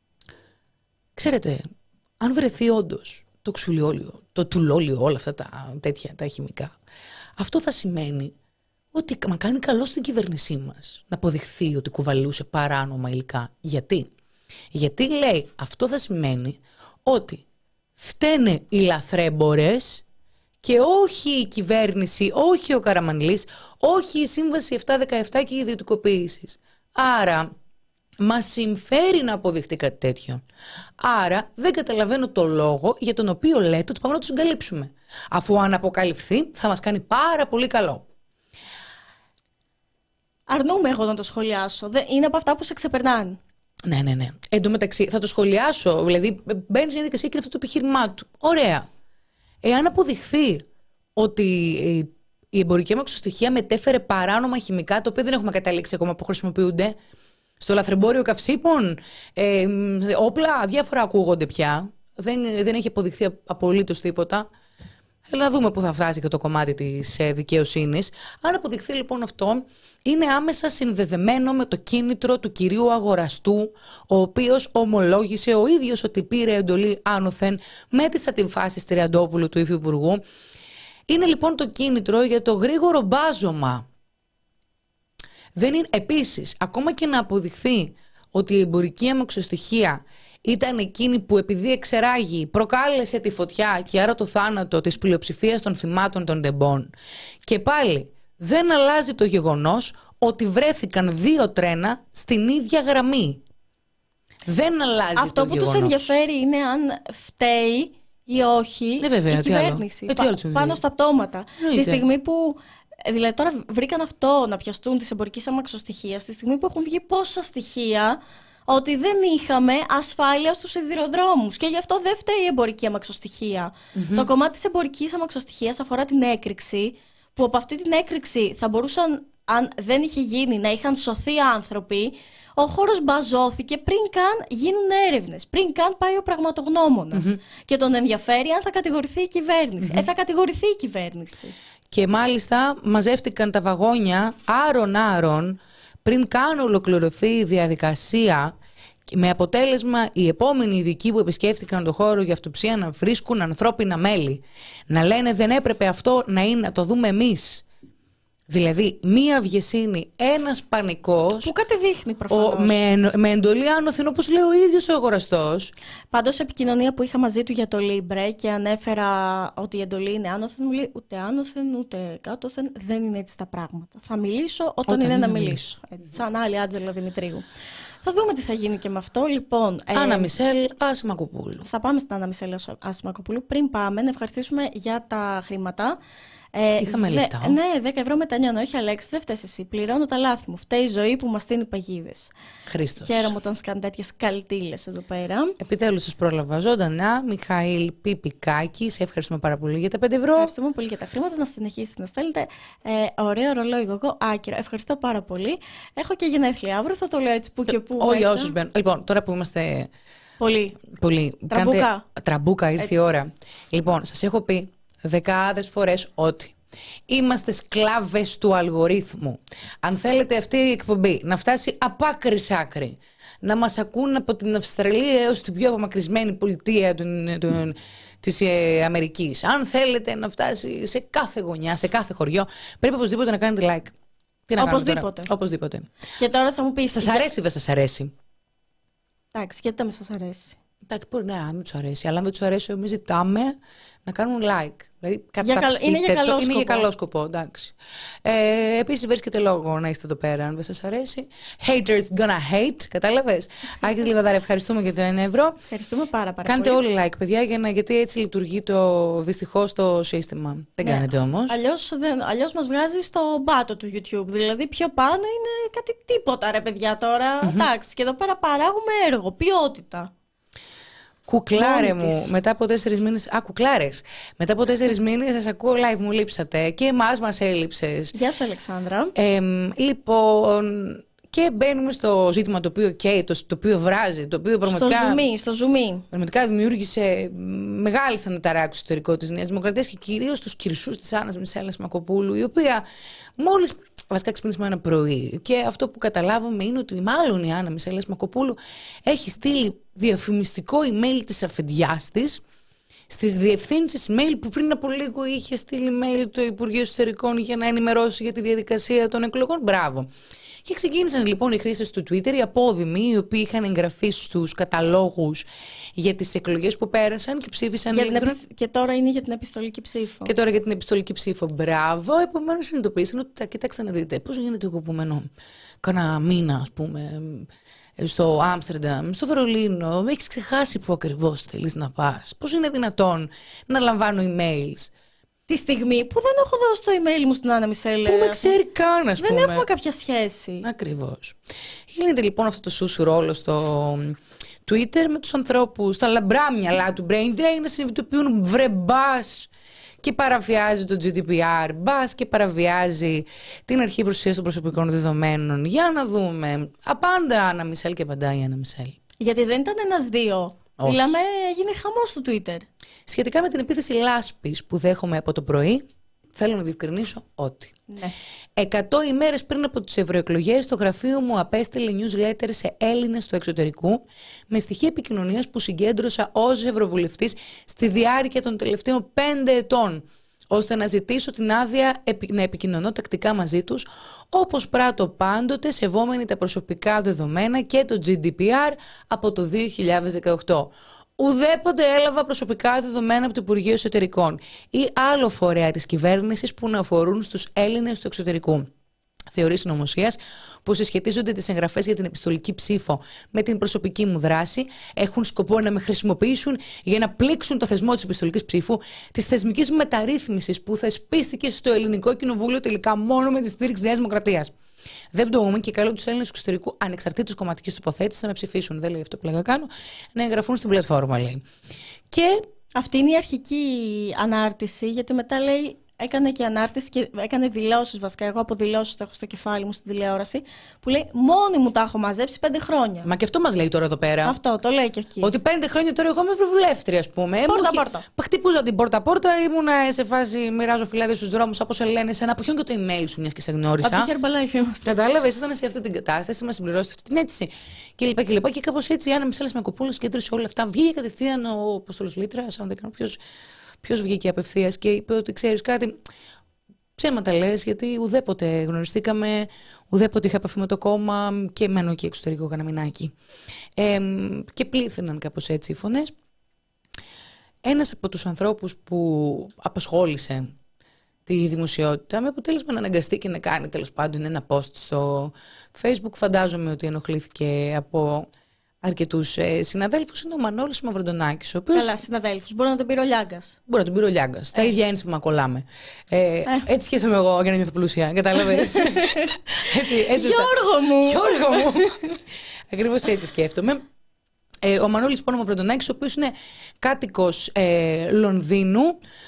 ξέρετε, αν βρεθεί όντως το ξουλιόλιο, το τουλόλιο, όλα αυτά τα τέτοια, τα χημικά, αυτό θα σημαίνει ότι μα κάνει καλό στην κυβέρνησή μας να αποδειχθεί ότι κουβαλούσε παράνομα υλικά. Γιατί? Γιατί λέει αυτό θα σημαίνει ότι φταίνε οι λαθρέμπορες και όχι η κυβέρνηση, όχι ο Καραμανλής, όχι η Σύμβαση επτακόσια δεκαεπτά και η ιδιωτικοποίηση. Άρα μας συμφέρει να αποδειχτεί κάτι τέτοιο. Άρα δεν καταλαβαίνω το λόγο για τον οποίο λέτε ότι πάμε να τους εγκαλύψουμε. Αφού αν αποκαλυφθεί θα μας κάνει πάρα πολύ καλό. Αρνούμαι εγώ να το σχολιάσω. Είναι από αυτά που σε ξεπερνάνε. Ναι, ναι, ναι. Εν τω μεταξύ θα το σχολιάσω. Δηλαδή μπαίνει μια δικασία και είναι αυτό το επιχείρημά του. Ωραία. Εάν αποδειχθεί ότι η εμπορική αμαξοστοιχεία μετέφερε παράνομα χημικά, τα οποία δεν έχουμε καταλήξει ακόμα που χρησιμοποιούνται στο λαθρεμπόριο καυσίμων, ε, όπλα, διάφορα ακούγονται πια. Δεν, δεν έχει αποδειχθεί απολύτως τίποτα. Έλα να δούμε πού θα φτάσει και το κομμάτι της ε, δικαιοσύνης. Αν αποδειχθεί λοιπόν αυτό, είναι άμεσα συνδεδεμένο με το κίνητρο του κυρίου αγοραστού, ο οποίος ομολόγησε ο ίδιος ότι πήρε εντολή άνωθεν με τις αντιφάσεις Τριαντόπουλου του Υφυπουργού. Είναι λοιπόν το κίνητρο για το γρήγορο μπάζωμα. Δεν είναι, επίσης, ακόμα και να αποδειχθεί ότι η εμπορική αμαξοστοιχεία ήταν εκείνη που επειδή εξεράγει προκάλεσε τη φωτιά και άρα το θάνατο της πλειοψηφίας των θυμάτων των ντεμπών. Και πάλι δεν αλλάζει το γεγονός ότι βρέθηκαν δύο τρένα στην ίδια γραμμή. Δεν αλλάζει αυτό το που γεγονός. Τους ενδιαφέρει είναι αν φταίει ή όχι ναι, βέβαια, η κυβέρνηση. Πα, άλλο πάνω στα πτώματα. Νοείται. Τη στιγμή που. Δηλαδή τώρα βρήκαν αυτό να πιαστούν της εμπορικής αμαξοστοιχείας, τη στιγμή που έχουν βγει πόσα στοιχεία ότι δεν είχαμε ασφάλεια στους σιδηροδρόμους και γι' αυτό δεν φταίει η εμπορική αμαξοστοιχεία. Mm-hmm. Το κομμάτι της εμπορικής αμαξοστοιχείας αφορά την έκρηξη, που από αυτή την έκρηξη θα μπορούσαν, αν δεν είχε γίνει, να είχαν σωθεί άνθρωποι. Ο χώρος μπαζώθηκε πριν καν γίνουν έρευνες, πριν καν πάει ο πραγματογνώμονας. Mm-hmm. Και τον ενδιαφέρει αν θα κατηγορηθεί η κυβέρνηση. Mm-hmm. Ε, θα κατηγορηθεί η κυβέρνηση. Και μάλιστα μαζεύτηκαν τα βαγόνια άρον-άρον πριν καν ολοκληρωθεί η διαδικασία, με αποτέλεσμα οι επόμενοι ειδικοί που επισκέφτηκαν τον χώρο για αυτοψία να βρίσκουν ανθρώπινα μέλη. Να λένε δεν έπρεπε αυτό να, είναι, να το δούμε εμείς. Δηλαδή, μία αυγεσίνη, ένας πανικός. Που κάτι δείχνει προφανώς. Ο, με, με εντολή άνωθεν, όπως λέει ο ίδιος ο αγοραστός. Πάντως, επικοινωνία που είχα μαζί του για το Libre και ανέφερα ότι η εντολή είναι άνωθεν, μου λέει ούτε άνωθεν ούτε κάτωθεν. Δεν είναι έτσι τα πράγματα. Θα μιλήσω όταν, όταν είναι, είναι να μιλήσω. μιλήσω. Έτσι, σαν άλλη Άντζελα Δημητρίου. Θα δούμε τι θα γίνει και με αυτό. Λοιπόν, Άννα ε, Μισελ Ασημακοπούλου. Θα πάμε στην Άννα Μισελ Ασημακοπούλου. Πριν πάμε, να ευχαριστήσουμε για τα χρήματα. Ε, Είχαμε δε, λεφτά. Ναι, δέκα ευρώ μετανιώνω. Όχι, Αλέξη, δεν φταίει εσύ. Πληρώνω τα λάθη μου. Φταίει η ζωή που μας στείνει παγίδες. Χρήστος. Χαίρομαι όταν σκάνε τέτοιες καλτήλες εδώ πέρα. Επιτέλους σας πρόλαβα ζωντανά. Μιχαήλ Πιπικάκη, σε ευχαριστούμε πάρα πολύ για τα πέντε ευρώ. Ευχαριστούμε πολύ για τα χρήματα. Να συνεχίσετε να στέλνετε. Ε, ωραίο ρολόι εγώ, άκυρο. Ευχαριστώ πάρα πολύ. Έχω και γενέθλια αύριο, θα το λέω έτσι που και που. Όχι, όσους μπαίνουν. Λοιπόν, τώρα που είμαστε. Πολύ. Πολύ. Τραμπούκα. Κάντε... Τραμπούκα, ήρθε έτσι. η ώρα. Λοιπόν, σας έχω πει δεκάδες φορές ότι είμαστε σκλάβες του αλγορίθμου. Αν θέλετε αυτή η εκπομπή να φτάσει απ' άκρη σ' άκρη, να μας ακούν από την Αυστραλία έως την πιο απομακρυσμένη πολιτεία των, των, της ε, Αμερικής, αν θέλετε να φτάσει σε κάθε γωνιά, σε κάθε χωριό, πρέπει οπωσδήποτε να κάνετε like. Τι να οπωσδήποτε. Τώρα? Οπωσδήποτε. Και τώρα θα μου πεις. Σας αρέσει ή δεν σας αρέσει? Εντάξει, γιατί δεν σας αρέσει. Εντάξει, μπορεί να μην του αρέσει, αλλά αν δεν του αρέσει, εμείς ζητάμε να κάνουν like. Δηλαδή, για καλ... είναι για καλό το... σκοπό. Είναι για καλό σκοπό, εντάξει. Ε, επίσης, βρίσκεται λόγο να είστε εδώ πέρα, αν δεν σας αρέσει. Haters gonna hate, κατάλαβες. Άκης Λιβαδάρη, ευχαριστούμε για το ένα ευρώ. Ευχαριστούμε πάρα, πάρα Κάντε πολύ. όλοι like, παιδιά, για να... γιατί έτσι λειτουργεί το δυστυχώς το σύστημα. Δεν ναι. κάνετε όμως. Αλλιώς, δεν... Αλλιώς μας βγάζει στο μπάτο του YouTube. Δηλαδή, πιο πάνω είναι κάτι τίποτα, ρε παιδιά τώρα. Mm-hmm. Εντάξει, και εδώ πέρα παράγουμε έργο, ποιότητα. Κουκλάρε μου, μετά από τέσσερις μήνες. Α, κουκλάρες. Μετά από τέσσερις μήνες σας ακούω live, μου λείψατε. Και εμάς μας έλειψες. Γεια σου, Αλεξάνδρα. Ε, λοιπόν, και μπαίνουμε στο ζήτημα το οποίο καίει, το, το οποίο βράζει, το οποίο πραγματικά. Στο ζουμί, στο ζουμί. Πραγματικά δημιούργησε μεγάλες αναταράξεις στο εσωτερικό της Νέας Δημοκρατίας και κυρίως τους κυρσούς της Άννας Μισελ Ασημακοπούλου, η οποία μόλις. Βασικά ξυπνήσαμε ένα πρωί. Και αυτό που καταλάβαμε είναι ότι μάλλον η Άννα Μισελ Ασημακοπούλου έχει στείλει διαφημιστικό email της αφεντιάς της στις διευθύνσεις mail που πριν από λίγο είχε στείλει mail το Υπουργείο Εσωτερικών για να ενημερώσει για τη διαδικασία των εκλογών. Μπράβο. Και ξεκίνησαν λοιπόν οι χρήστες του Twitter, οι απόδημοι, οι οποίοι είχαν εγγραφεί στους καταλόγους για τις εκλογές που πέρασαν και ψήφισαν. Για την επισ... Και τώρα είναι για την επιστολική ψήφο. Και τώρα για την επιστολική ψήφο. Μπράβο. Επομένως συνειδητοποίησαν ότι, κοιτάξτε να δείτε, πώς γίνεται εγώ που μένω κάνα μήνα, ας πούμε, στο Άμστερνταμ, στο Βερολίνο, με έχεις ξεχάσει που ακριβώς θέλεις να πας. Πώς είναι δυνατόν να λαμβάνω emails τη στιγμή που δεν έχω δώσει το email μου στην Άννα Μισελ. Που με ξέρει καν, ας πούμε. Δεν έχουμε κάποια σχέση. Ακριβώς. Γίνεται λοιπόν αυτό το σούσου ρόλο στο Twitter με τους ανθρώπους, τα λαμπρά μυαλά του brain drain να συνειδητοποιούν βρε μπας και παραβιάζει το τζι ντι πι αρ, μπας και παραβιάζει την αρχή προστασίας των προσωπικών δεδομένων. Για να δούμε. Απάντα Άννα Μισελ και απαντάει η Άννα Μισελ. Γιατί δεν ήταν ένας-δύο. Μιλάμε, έγινε χαμός στο Twitter. Σχετικά με την επίθεση λάσπης που δέχομαι από το πρωί, θέλω να διευκρινίσω ότι ναι. εκατό ημέρες πριν από τις ευρωεκλογές, το γραφείο μου απέστειλε newsletter σε Έλληνες του εξωτερικού με στοιχεία επικοινωνίας που συγκέντρωσα ως ευρωβουλευτής στη διάρκεια των τελευταίων πέντε ετών, ώστε να ζητήσω την άδεια να επικοινωνώ τακτικά μαζί τους, όπως πράττω πάντοτε σεβόμενοι τα προσωπικά δεδομένα και το τζι ντι πι αρ από το δύο χιλιάδες δεκαοκτώ. Ουδέποτε έλαβα προσωπικά δεδομένα από το Υπουργείο Εσωτερικών ή άλλο φορέα της κυβέρνησης που να αφορούν στους Έλληνες του εξωτερικού. Θεωρεί συνωμοσίας που συσχετίζονται τις εγγραφές για την επιστολική ψήφο με την προσωπική μου δράση, έχουν σκοπό να με χρησιμοποιήσουν για να πλήξουν το θεσμό της επιστολικής ψήφου, της θεσμικής μεταρρύθμισης που θεσπίστηκε στο Ελληνικό Κοινοβούλιο τελικά μόνο με τη στήριξη Νέας Δημοκρατίας. Δεν πτωούμε και καλώ τους Έλληνες του εξωτερικού, ανεξαρτήτως κομματικής τοποθέτησης, να με ψηφίσουν. Δεν λέει αυτό που λέγα κάνω, να εγγραφούν στην πλατφόρμα, λέει. Και αυτή είναι η αρχική ανάρτηση, γιατί μετά λέει. Έκανε και ανάρτηση και έκανε δηλώσεις βασικά. Εγώ από δηλώσεις το έχω στο κεφάλι μου στην τηλεόραση. Που λέει: μόνη μου τα έχω μαζέψει πέντε χρόνια. Μα και αυτό μας λέει τώρα εδώ πέρα. Αυτό το λέει και εκεί. Ότι πέντε χρόνια τώρα εγώ είμαι ευρωβουλεύτρια, ας πούμε. Πόρτα-πόρτα. Χτυπούζα την πόρτα-πόρτα, ήμουνα σε φάση μοιράζω φυλάδες στους δρόμους, όπως σε λένε, σε ένα ποιον και το email σου, μιας και σε γνώρισα. Από τη Herbalife είμαστε. Κατάλαβες, ήσταν σε αυτή την κατάσταση, μας συμπληρώσετε αυτή την αίτηση. Και λοιπά και λοιπά. Και κάπως έτσι η Άννα Μισελ με κοπούλες κέντρωσε όλα αυτά. Βγήκε κατευθείαν ο Αποστόλος Λίτρας, αν δεν κάνω ποιος. Ποιος βγήκε απευθείας και είπε ότι ξέρεις κάτι, ψέματα λες, γιατί ουδέποτε γνωριστήκαμε, ουδέποτε είχα επαφή με το κόμμα και μένω εκεί εξωτερικό κανένα μηνάκι. Ε, και πλήθυναν κάπως έτσι οι φωνές. Ένας από τους ανθρώπους που απασχόλησε τη δημοσιότητα με αποτέλεσμα να αναγκαστεί και να κάνει τέλος πάντων ένα post στο Facebook, φαντάζομαι ότι ενοχλήθηκε από αρκετούς ε, συναδέλφους, είναι ο Μανώλης Μαυροντονάκης. Ο οποίος... Καλά, συναδέλφους. Μπορεί να τον πήρε ο Λιάγκας. Μπορεί να τον πήρε ο Λιάγκας. Τα ίδια ένσημα κολλάμε. Ε, ε. Έτσι σχέσαμε εγώ για να νιώθω πλούσια. Κατάλαβες. έτσι, έτσι Γιώργο μου! Γιώργο μου! Ακριβώς έτσι σκέφτομαι. Ε, ο Μανώλης λοιπόν Μαυροντονάκης, ο οποίος είναι κάτοικος ε, Λονδίνου.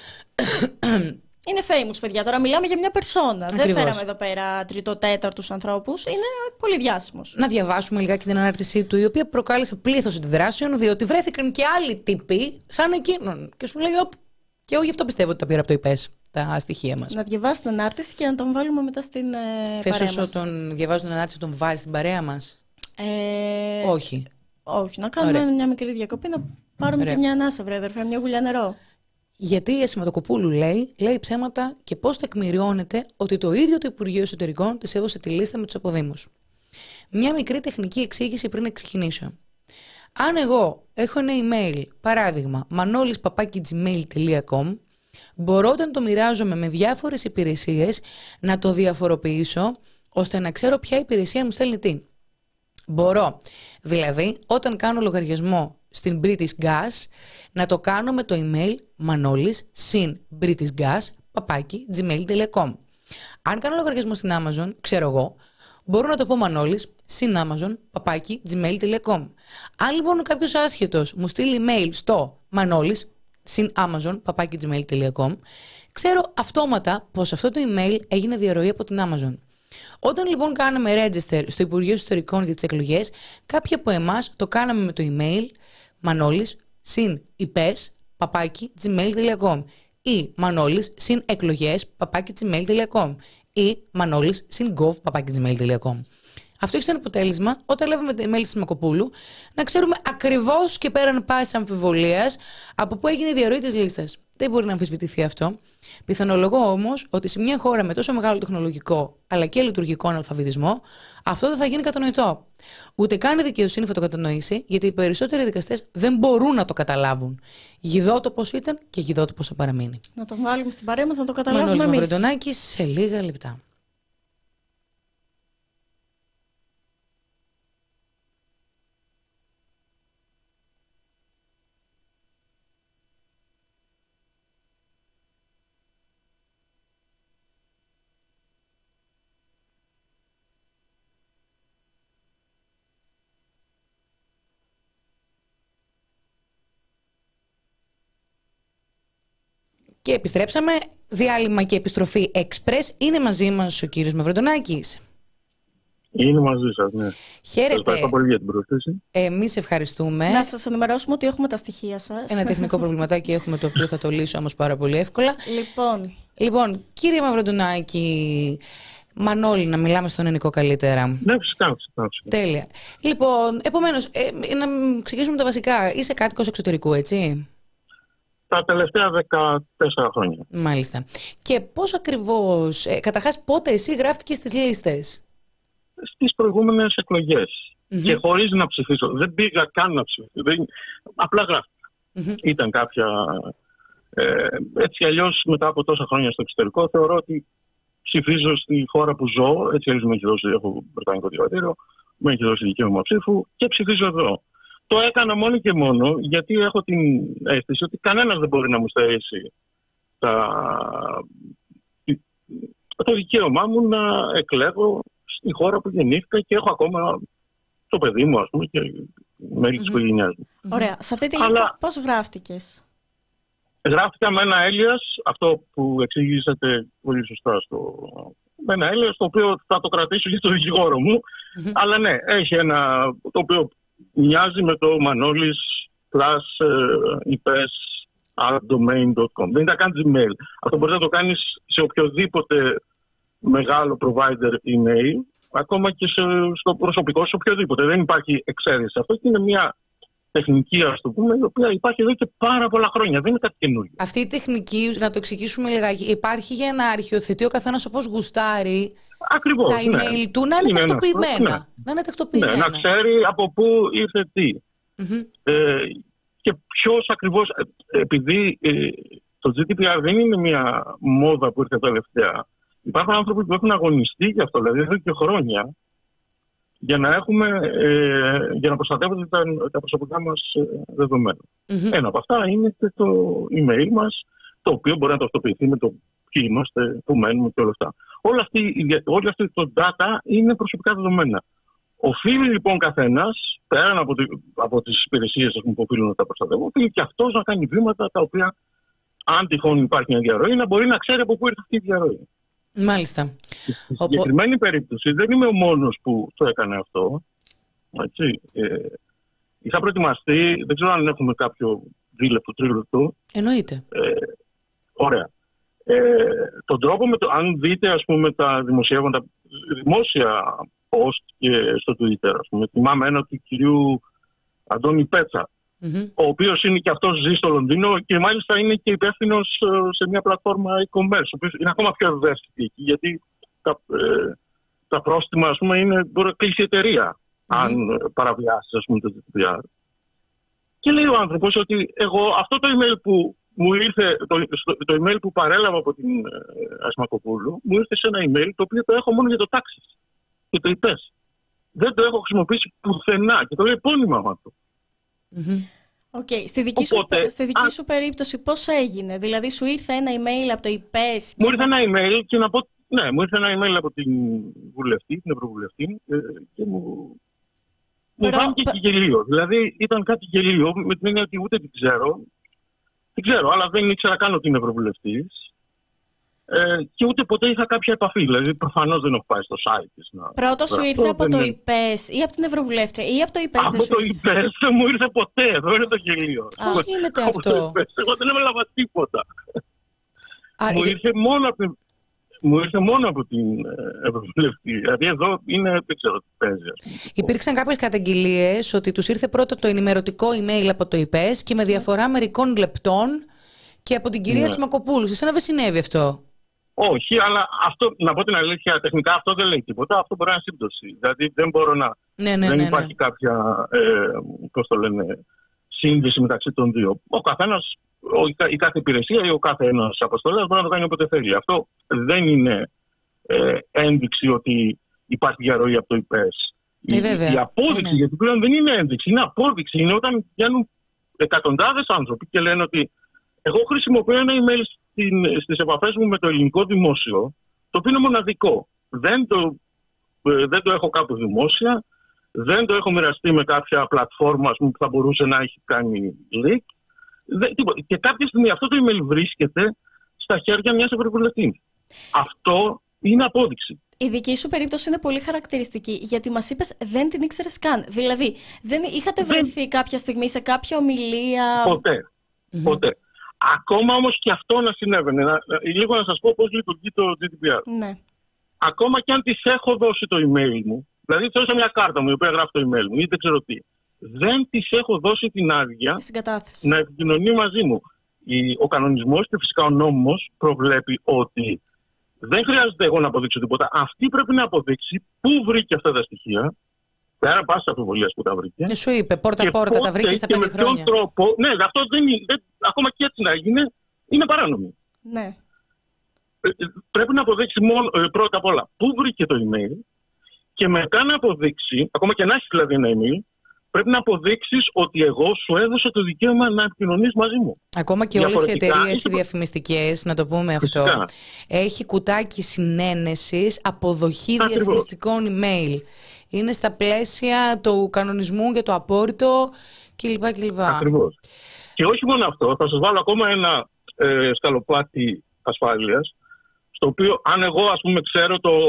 Είναι famous, παιδιά. Τώρα μιλάμε για μια περσόνα. Ακριβώς. Δεν φέραμε εδώ πέρα τριτοτέταρτους ανθρώπους. Είναι πολύ διάσημος. Να διαβάσουμε λιγάκι την ανάρτησή του, η οποία προκάλεσε πλήθος αντιδράσεων, διότι βρέθηκαν και άλλοι τύποι σαν εκείνον. Και σου λέει, οπ, και εγώ γι' αυτό πιστεύω ότι τα πήρα από το ΙΠΕΣ, τα στοιχεία μας. Να διαβάσει την ανάρτηση και να τον βάλουμε μετά στην ε, Θες παρέα όσο μας. τον διαβάζω την ανάρτηση, τον βάζει στην παρέα μας. Ε... Όχι. Όχι, να κάνουμε Ωραία. μια μικρή διακοπή, να πάρουμε Ωραία. και μια ανάσα, βρε αδερφέ, μια γουλιά νερό. Γιατί η Ασηματοκοπούλου λέει, λέει ψέματα και πώς τεκμηριώνεται ότι το ίδιο το Υπουργείο Εσωτερικών της έδωσε τη λίστα με τους αποδήμους. Μια μικρή τεχνική εξήγηση πριν ξεκινήσω. Αν εγώ έχω ένα email, παράδειγμα, μανώλης παπάκι gmail τελεία com, μπορώ όταν το μοιράζομαι με διάφορες υπηρεσίες να το διαφοροποιήσω ώστε να ξέρω ποια υπηρεσία μου στέλνει τι. Μπορώ, δηλαδή, όταν κάνω λογαριασμό στην British Gas, να το κάνω με το email manolis συν British Gas παπάκι gmail τελεία com. Αν κάνω λογαριασμό στην Amazon, ξέρω εγώ, μπορώ να το πω Manolis συν Amazon παπάκι gmail τελεία com. Αν λοιπόν κάποιος άσχετος μου στείλει email στο Manolis συν Amazon παπάκι gmail τελεία com, ξέρω αυτόματα πως αυτό το email έγινε διαρροή από την Amazon. Όταν λοιπόν κάναμε register στο Υπουργείο Ιστορικών για τις εκλογές, κάποιοι από εμάς το κάναμε με το email Manolis συν ipes παπάκι gmail τελεία com ή Manolis συν εκλογές παπάκι gmail τελεία com ή Manolis συν gov παπάκι gmail τελεία com. Αυτό έχει σαν αποτέλεσμα, όταν λέμε τα email της Μακοπούλου, να ξέρουμε ακριβώς και πέραν πάσης αμφιβολίας από πού έγινε η διαρροή της λίστας. Δεν μπορεί να αμφισβητηθεί αυτό. Πιθανολογώ όμως ότι σε μια χώρα με τόσο μεγάλο τεχνολογικό αλλά και λειτουργικό αναλφαβητισμό, αυτό δεν θα γίνει κατανοητό. Ούτε καν η δικαιοσύνη θα το κατανοήσει, γιατί οι περισσότεροι δικαστές δεν μπορούν να το καταλάβουν. Γιδότοπος ήταν και γιδότοπος θα παραμείνει. Να το βάλουμε στην παρέα μας, να το καταλάβουμε εμείς. εμείς. Μαυροντονάκης σε λίγα λεπτά. Και επιστρέψαμε, διάλειμμα και επιστροφή Express. Είναι μαζί μας ο κύριος Μαυροντονάκης. Είναι μαζί σας, ναι. Χαίρετε. Σας ευχαριστώ πολύ για την πρόσθεση. Εμείς ευχαριστούμε. Να σας ενημερώσουμε ότι έχουμε τα στοιχεία σας. Ένα τεχνικό προβληματάκι έχουμε, το οποίο θα το λύσω όμως πάρα πολύ εύκολα. Λοιπόν, λοιπόν κύριε Μαυροντονάκη, Μανώλη, να μιλάμε στον ελληνικό καλύτερα. Ναι, φυσικά, φυσικά. Τέλεια. Λοιπόν, επομένως, ε, να ξεκινήσουμε τα βασικά. Είσαι κάτοικος εξωτερικού, έτσι? Τα τελευταία δεκατέσσερα χρόνια. Μάλιστα. Και πώς ακριβώς, ε, καταρχάς πότε εσύ γράφτηκες στις λίστες? Στις προηγούμενες εκλογές. Mm-hmm. Και χωρίς να ψηφίσω. Δεν πήγα καν να ψηφίσω. Δεν... Απλά γράφτηκα. Mm-hmm. Ήταν κάποια... Ε, έτσι αλλιώς μετά από τόσα χρόνια στο εξωτερικό θεωρώ ότι ψηφίζω στη χώρα που ζω. Έτσι αλλιώς με έχει δώσει, έχω βρετανικό διαβατήριο, με έχει δώσει δικαίωμα ψήφου και ψηφίζω εδώ. Το έκανα μόνο και μόνο γιατί έχω την αίσθηση ότι κανένας δεν μπορεί να μου στερήσει τα... το δικαίωμά μου να εκλέγω στη χώρα που γεννήθηκα και έχω ακόμα το παιδί μου, ας πούμε, και μέλη της οικογένειάς μου. Ωραία. Σε αυτή τη λίστα Αλλά... πώς γράφτηκες? Γράφτηκα με ένα Έλλιας, αυτό που εξηγήσατε πολύ σωστά, στο... με ένα Έλλιας, το οποίο θα το κρατήσω και στο δικηγόρο μου. Mm-hmm. Αλλά ναι, έχει ένα το οποίο μοιάζει με το Manolis plus ipes at domain dot com. Δεν ήταν καν Gmail. Αυτό μπορείς να το κάνεις σε οποιοδήποτε μεγάλο provider email, ακόμα και σε, στο προσωπικό, σε οποιοδήποτε. Δεν υπάρχει εξαίρεση. Αυτό και είναι μια τεχνική, ας το πούμε, η οποία υπάρχει εδώ και πάρα πολλά χρόνια. Δεν είναι κάτι καινούργιο. Αυτή η τεχνική, να το εξηγήσουμε λιγάκι, υπάρχει για να αρχιοθετεί ο καθένας όπως γουστάρει. Ακριβώς, τα email ναι. του να είναι, είναι τακτοποιημένα. Ναι. Να είναι τακτοποιημένα. Ναι, να ξέρει από πού ήρθε τι. Mm-hmm. Ε, και ποιος ακριβώς, επειδή ε, το τζι ντι πι αρ δεν είναι μια μόδα που ήρθε τελευταία. Υπάρχουν άνθρωποι που έχουν αγωνιστεί γι' αυτό, δηλαδή εδώ και χρόνια, για να, έχουμε, ε, για να προστατεύονται τα, τα προσωπικά μας δεδομένα. Mm-hmm. Ένα από αυτά είναι και το email μας, το οποίο μπορεί να ταυτοποιηθεί με το ποιοι είμαστε, πού μένουμε και όλα αυτά. Όλα αυτή, όλη αυτή το data είναι προσωπικά δεδομένα. Οφείλει λοιπόν καθένας, πέραν από, τη, από τις υπηρεσίες που οφείλουν να τα προστατεύουν, οφείλει και αυτός να κάνει βήματα τα οποία, αν τυχόν υπάρχει μια διαρροή, να μπορεί να ξέρει από πού ήρθε αυτή η διαρροή. Μάλιστα. Στη συγκεκριμένη Οπό... περίπτωση δεν είμαι ο μόνος που το έκανε αυτό. Έτσι. Ε, είχα προετοιμαστεί, δεν ξέρω αν έχουμε κάποιο δίλεπτο, τρίλεπτο. Εννοείται. Ε, ωραία. Ε, τον τρόπο, με το, αν δείτε ας πούμε τα δημοσιεύματα, δημόσια post και στο Twitter, ας πούμε, θυμάμαι ένα του κυρίου Αντώνη Πέτσα, mm-hmm. ο οποίος είναι και αυτός ζει στο Λονδίνο και μάλιστα είναι και υπεύθυνος σε μια πλατφόρμα e-commerce, ο οποίος είναι ακόμα πιο ευαίσθητη εκεί, γιατί τα, ε, τα πρόστιμα, ας πούμε, είναι, μπορεί να κλείσει εταιρεία, mm-hmm. αν παραβιάσει, ας πούμε, το τζι ντι πι αρ. Και λέει ο άνθρωπος ότι εγώ αυτό το email που μου ήρθε, το, το email που παρέλαβα από την ε, Ασμακοπούλου, μου ήρθε σε ένα email το οποίο το έχω μόνο για το τάξη και το ipes. Δεν το έχω χρησιμοποιήσει πουθενά και το λέει επώνυμα με αυτό. Mm-hmm. Okay. Στη δική, Οπότε, σου, στη δική α... σου περίπτωση πώς έγινε? Δηλαδή σου ήρθε ένα email από το ipes και... Μου ήρθε ένα email και να πω, ναι, μου ήρθε ένα email από την βουλευτή, την Ευρωβουλευτή και μου... Μου φάνηκε και γελίο. Δηλαδή ήταν κάτι γελίο με την έννοια ότι ούτε την ξέρω. Δεν ξέρω, αλλά δεν ήξερα καν ότι είναι ευρωβουλευτής. Ε, και ούτε ποτέ είχα κάποια επαφή. Δηλαδή, προφανώς δεν έχω πάει στο site της. Πρώτο σου ήρθε από το ipes ή από την Ευρωβουλεύτρια ή από το ipes? Από το ipes δεν μου ήρθε ποτέ. Εδώ είναι το γελίο. Πώς γίνεται αυτό? Εγώ δεν έμελαβα τίποτα. Άρα, μου ήρθε μόνο από την... μου ήρθε μόνο από την Ευρωβουλευτή. Δηλαδή εδώ είναι, δεν ξέρω τι παίζει. Υπήρξαν κάποιες καταγγελίες ότι τους ήρθε πρώτο το ενημερωτικό email από το ΙΠΕΣ και με διαφορά μερικών λεπτών και από την κυρία ναι. Σιμακοπούλου. Σε εσένα δεν συνέβη αυτό? Όχι, αλλά αυτό, να πω την αλήθεια, τεχνικά αυτό δεν λέει τίποτα. Αυτό μπορεί να είναι σύμπτωση. Δηλαδή δεν μπορώ να. Ναι, ναι, δεν ναι, υπάρχει ναι. κάποια ε, πώς το λένε, σύνδεση μεταξύ των δύο. Ο καθένας, η κάθε υπηρεσία ή ο κάθε ένας αποστολέας μπορεί να το κάνει όποτε θέλει. Αυτό δεν είναι ε, ένδειξη ότι υπάρχει διαρροή από το ΙΠΕΣ. Ε, η, βέβαια. η απόδειξη, ε, ναι. γιατί πλέον δεν είναι ένδειξη, είναι απόδειξη. Είναι όταν βγαίνουν εκατοντάδες άνθρωποι και λένε ότι εγώ χρησιμοποιώ ένα email στην, στις επαφές μου με το ελληνικό δημόσιο, το οποίο είναι μοναδικό. Δεν το, ε, δεν το έχω κάπου δημόσια, δεν το έχω μοιραστεί με κάποια πλατφόρμα που θα μπορούσε να έχει κάνει leak. Δεν, και κάποια στιγμή αυτό το email βρίσκεται στα χέρια μιας ευρωβουλευτή. Αυτό είναι απόδειξη. Η δική σου περίπτωση είναι πολύ χαρακτηριστική, γιατί μας είπες δεν την ήξερες καν. Δηλαδή, δεν είχατε βρεθεί δεν... κάποια στιγμή σε κάποια ομιλία. Ποτέ. Mm-hmm. Ποτέ. Ακόμα όμως και αυτό να συνέβαινε. Να, λίγο να σας πω πώς λειτουργεί το τζι ντι πι αρ. Ναι. Ακόμα και αν της έχω δώσει το email μου, δηλαδή της έδωσα μια κάρτα μου η οποία γράφει το email μου ή δεν ξέρω τι, δεν της έχω δώσει την άδεια να επικοινωνεί μαζί μου. Ο κανονισμός και φυσικά ο νόμος προβλέπει ότι δεν χρειάζεται εγώ να αποδείξω τίποτα. Αυτή πρέπει να αποδείξει πού βρήκε αυτά τα στοιχεία, πέρα πάση αμφιβολίας που τα βρήκε. Και σου είπε πόρτα-πόρτα τα βρήκε στα πέντε χρόνια. Τρόπο, ναι, αυτό δεν είναι, δεν, ακόμα και έτσι να γίνει, είναι παράνομο. Ναι. Πρέπει να αποδείξει μόνο, πρώτα απ' όλα πού βρήκε το email και μετά να αποδείξει, ακόμα και να έχει δηλαδή ένα email, πρέπει να αποδείξεις ότι εγώ σου έδωσα το δικαίωμα να επικοινωνείς μαζί μου. Ακόμα και όλες οι εταιρείες οι διαφημιστικές, να το πούμε αυτό, φυσικά, έχει κουτάκι συνένεσης αποδοχή Ακριβώς. διαφημιστικών email. Είναι στα πλαίσια του κανονισμού για το απόρριτο κλπ. κλπ. Ακριβώς. Και όχι μόνο αυτό, θα σας βάλω ακόμα ένα ε, σκαλοπάτι ασφάλειας, στο οποίο αν εγώ ας πούμε ξέρω το,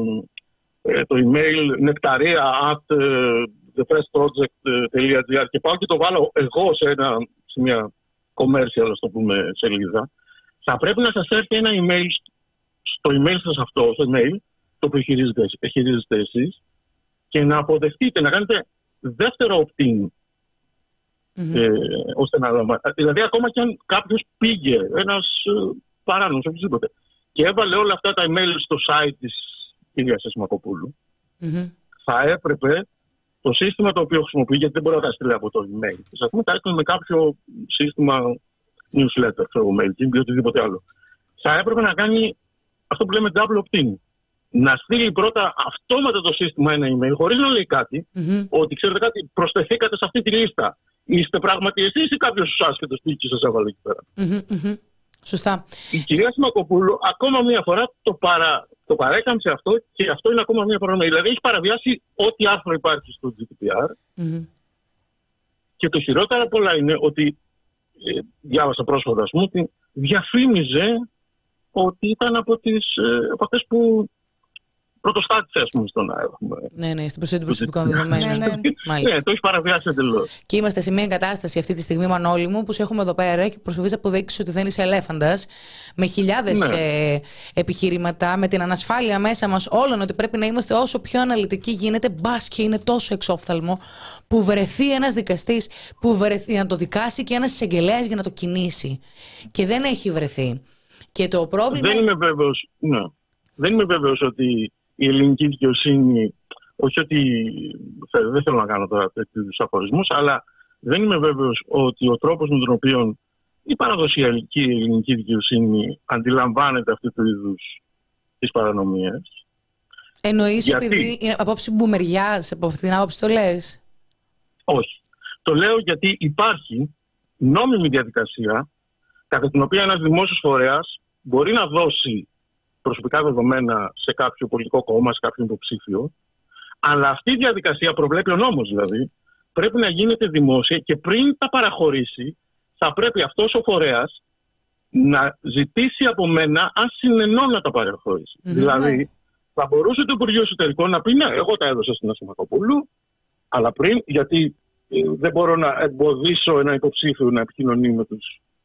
ε, το email νεκταρία at the press project dot gr και πάω και το βάλω εγώ σε, ένα, σε μια commercial, ας το πούμε, σελίδα, θα πρέπει να σας έρθει ένα email στο email σας αυτό, στο email, το οποίο χειρίζεστε, χειρίζεστε εσείς, και να αποδεχτείτε, να κάνετε δεύτερο opt-in. Mm-hmm. Ε, ώστε να λαμβάνετε. Δηλαδή, ακόμα και αν κάποιος πήγε, ένας ε, παράνομος, οποιοδήποτε, και έβαλε όλα αυτά τα email στο site της κυρίας Σιμακοπούλου, mm-hmm. θα έπρεπε το σύστημα το οποίο χρησιμοποιεί, γιατί δεν μπορεί να τα στείλει από το email, ας πούμε, τα έστειλε με κάποιο σύστημα newsletter, ξέρω, mailing ή οτιδήποτε άλλο. Θα έπρεπε να κάνει αυτό που λέμε double opt-in. Να στείλει πρώτα αυτόματα το σύστημα ένα email, χωρίς να λέει κάτι, mm-hmm. ότι ξέρετε κάτι, προσθεθήκατε σε αυτή τη λίστα. Είστε πράγματι εσείς ή κάποιος στους άσχετος που σας έβαλε εκεί πέρα. Mm-hmm, mm-hmm. Σωστά. Η κυρία Σιμακοπούλου ακόμα μία φορά το, παρα, το παρέκαμψε αυτό και αυτό είναι ακόμα μία φορά. Δηλαδή έχει παραβιάσει ό,τι άρθρο υπάρχει στο τζι ντι πι αρ. Mm-hmm. Και το χειρότερο από όλα είναι ότι, ε, διάβασα πρόσφατα, ας πούμε, ότι διαφήμιζε ότι ήταν από, τις, ε, από αυτές που πρωτοστάτησε, ας πούμε, στον αέρα. Ναι, ναι, στην προσέγγιση προσωπικών δεδομένων. Ναι, ναι, το έχει παραβιάσει εντελώς. Και είμαστε σε μια κατάσταση αυτή τη στιγμή, Μανώλη μου, που σε έχουμε εδώ πέρα και προσπαθείς να αποδείξεις ότι δεν είσαι ελέφαντας, με χιλιάδες ναι. ε, επιχειρήματα, με την ανασφάλεια μέσα μας όλων, ότι πρέπει να είμαστε όσο πιο αναλυτικοί γίνεται. Μπας και είναι τόσο εξόφθαλμο που βρεθεί ένας δικαστής που βρεθεί να το δικάσει και ένας εισαγγελέας για να το κινήσει. Και δεν έχει βρεθεί. Και το πρόβλημα. Δεν είμαι βέβαιος, ναι. Δεν είμαι βέβαιος ότι η ελληνική δικαιοσύνη, όχι ότι δεν θέλω να κάνω τώρα τέτοιους αφορισμούς, αλλά δεν είμαι βέβαιος ότι ο τρόπος με τον οποίο η παραδοσιακή ελληνική δικαιοσύνη αντιλαμβάνεται αυτού του είδους τις παρανομίες. Εννοείς γιατί... επειδή είναι απόψη μπουμεριάς, από αυτήν την άποψη το λες? Όχι. Το λέω γιατί υπάρχει νόμιμη διαδικασία κατά την οποία ένας δημόσιος φορέας μπορεί να δώσει προσωπικά δεδομένα σε κάποιο πολιτικό κόμμα, σε κάποιον υποψήφιο, αλλά αυτή η διαδικασία προβλέπει ο νόμος δηλαδή, πρέπει να γίνεται δημόσια και πριν τα παραχωρήσει θα πρέπει αυτός ο φορέας να ζητήσει από μένα αν συνενώ να τα παραχωρήσει. Mm-hmm. Δηλαδή θα μπορούσε το Υπουργείο Εσωτερικών να πει ναι, εγώ τα έδωσα στην Σιμακοπούλου, αλλά πριν, γιατί ε, δεν μπορώ να εμποδίσω ένα υποψήφιο να επικοινωνεί με τους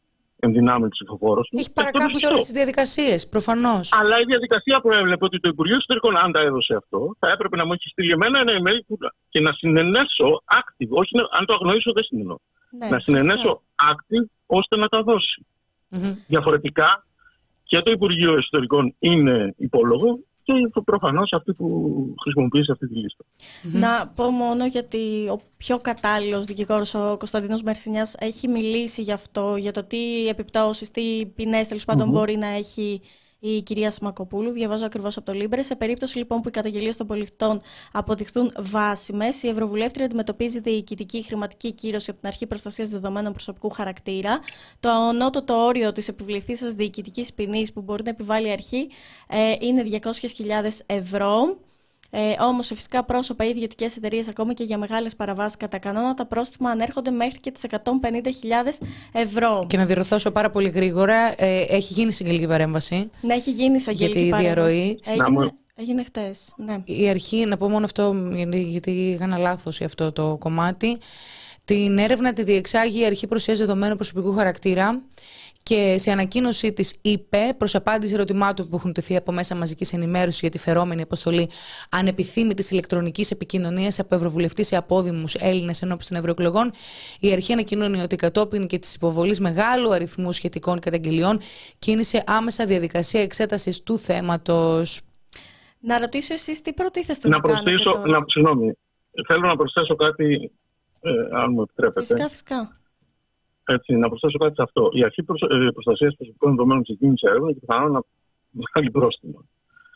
ενδυνάμει ψηφοφόρος. Έχει παρακάμψει όλες τις διαδικασίες, προφανώς. Αλλά η διαδικασία προέβλεπε ότι το Υπουργείο Εσωτερικών, αν τα έδωσε αυτό, θα έπρεπε να μου έχει στείλει εμένα ένα email που, και να συνενέσω active. Όχι να, αν το αγνοήσω, δεν συνενώ. Ναι, να συνενέσω active ώστε να τα δώσει. Mm-hmm. Διαφορετικά και το Υπουργείο Εσωτερικών είναι υπόλογο και προφανώς αυτοί που χρησιμοποιήσει αυτή τη λίστα. Mm-hmm. Να πω μόνο γιατί ο πιο κατάλληλος δικηγόρος, ο Κωνσταντίνος Μερσινιάς, έχει μιλήσει γι' αυτό, για το τι επιπτώσεις, τι ποινές τέλος πάντων mm-hmm. μπορεί να έχει η κυρία Σμακοπούλου. Διαβάζω ακριβώς από το Λίμπρε. Σε περίπτωση λοιπόν που οι καταγγελίες των πολιτών αποδειχθούν βάσιμες, η Ευρωβουλεύτρια αντιμετωπίζει διοικητική χρηματική κύρωση από την Αρχή Προστασίας Δεδομένων Προσωπικού Χαρακτήρα. Το ανώτατο όριο της επιβληθήσας διοικητικής ποινής που μπορεί να επιβάλλει η Αρχή ε, είναι διακόσιες χιλιάδες ευρώ. Ε, όμως σε φυσικά πρόσωπα ή ιδιωτικές εταιρείες, ακόμη και για μεγάλες παραβάσεις κατά κανόνα, τα πρόστιμα ανέρχονται μέχρι και τις εκατόν πενήντα χιλιάδες ευρώ. Και να διορθώσω πάρα πολύ γρήγορα, ε, έχει γίνει εισαγγελική παρέμβαση. Ναι, έχει γίνει εισαγγελική παρέμβαση. Για τη διαρροή. Έγινε, έγινε χτες. Ναι. Η Αρχή, να πω μόνο αυτό, γιατί είχα λάθος σε αυτό το κομμάτι. Την έρευνα τη διεξάγει η Αρχή Προστασίας Δεδομένων Προσωπικού Χαρακτήρα. Και σε ανακοίνωσή της είπε, προς απάντηση ερωτημάτων που έχουν τεθεί από μέσα μαζικής ενημέρωσης για τη φερόμενη αποστολή ανεπιθύμητης ηλεκτρονικής επικοινωνίας από ευρωβουλευτή σε απόδημους Έλληνες ενώπιον των ευρωεκλογών, η Αρχή ανακοινώνει ότι κατόπιν και της υποβολής μεγάλου αριθμού σχετικών καταγγελιών κίνησε άμεσα διαδικασία εξέτασης του θέματος. Να ρωτήσω εσείς τι προτίθεστε να, να κάνετε τώρα? Να, συγγνώμη, θέλω να προσθέσω κάτι, ε, αν μου επιτρέπετε. Φυσικά, φυσικά. Έτσι, να προσθέσω κάτι σε αυτό. Η Αρχή Προστασίας Προσωπικών Δεδομένων ξεκίνησε έρευνα και πιθανόν να βγάλει πρόστιμα.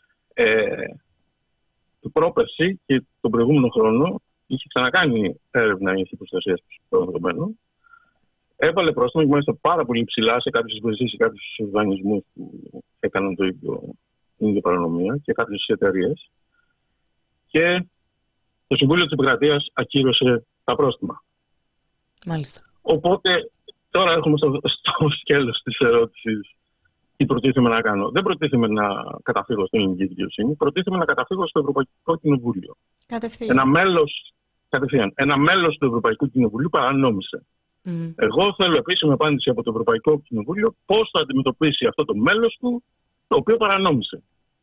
Ε, το πρόπερση και τον προηγούμενο χρόνο είχε ξανακάνει έρευνα η Αρχή Προστασίας Προσωπικών Δεδομένων. Έβαλε πρόστιμα και μάλιστα πάρα πολύ ψηλά σε κάποιες υπηρεσίες και κάποιους οργανισμούς που έκαναν το ίδιο, την ίδια παρανομία και κάποιες εταιρείες. Και το Συμβούλιο της Επικρατείας ακύρωσε τα πρόστιμα. Μάλιστα. Οπότε τώρα έρχομαι στο, στο σκέλος της ερώτησης τι προτίθεμαι να κάνω. Δεν προτίθεμαι να καταφύγω στην ελληνική δικαιοσύνη, προτίθεμαι να καταφύγω στο Ευρωπαϊκό Κοινοβούλιο. Κατευθείαν. Ένα μέλος, κατευθείαν. Ένα μέλος του Ευρωπαϊκού Κοινοβουλίου παρανόμησε. Mm. Εγώ θέλω επίσημη απάντηση από το Ευρωπαϊκό Κοινοβούλιο πώς θα αντιμετωπίσει αυτό το μέλος του το οποίο παρανόμησε.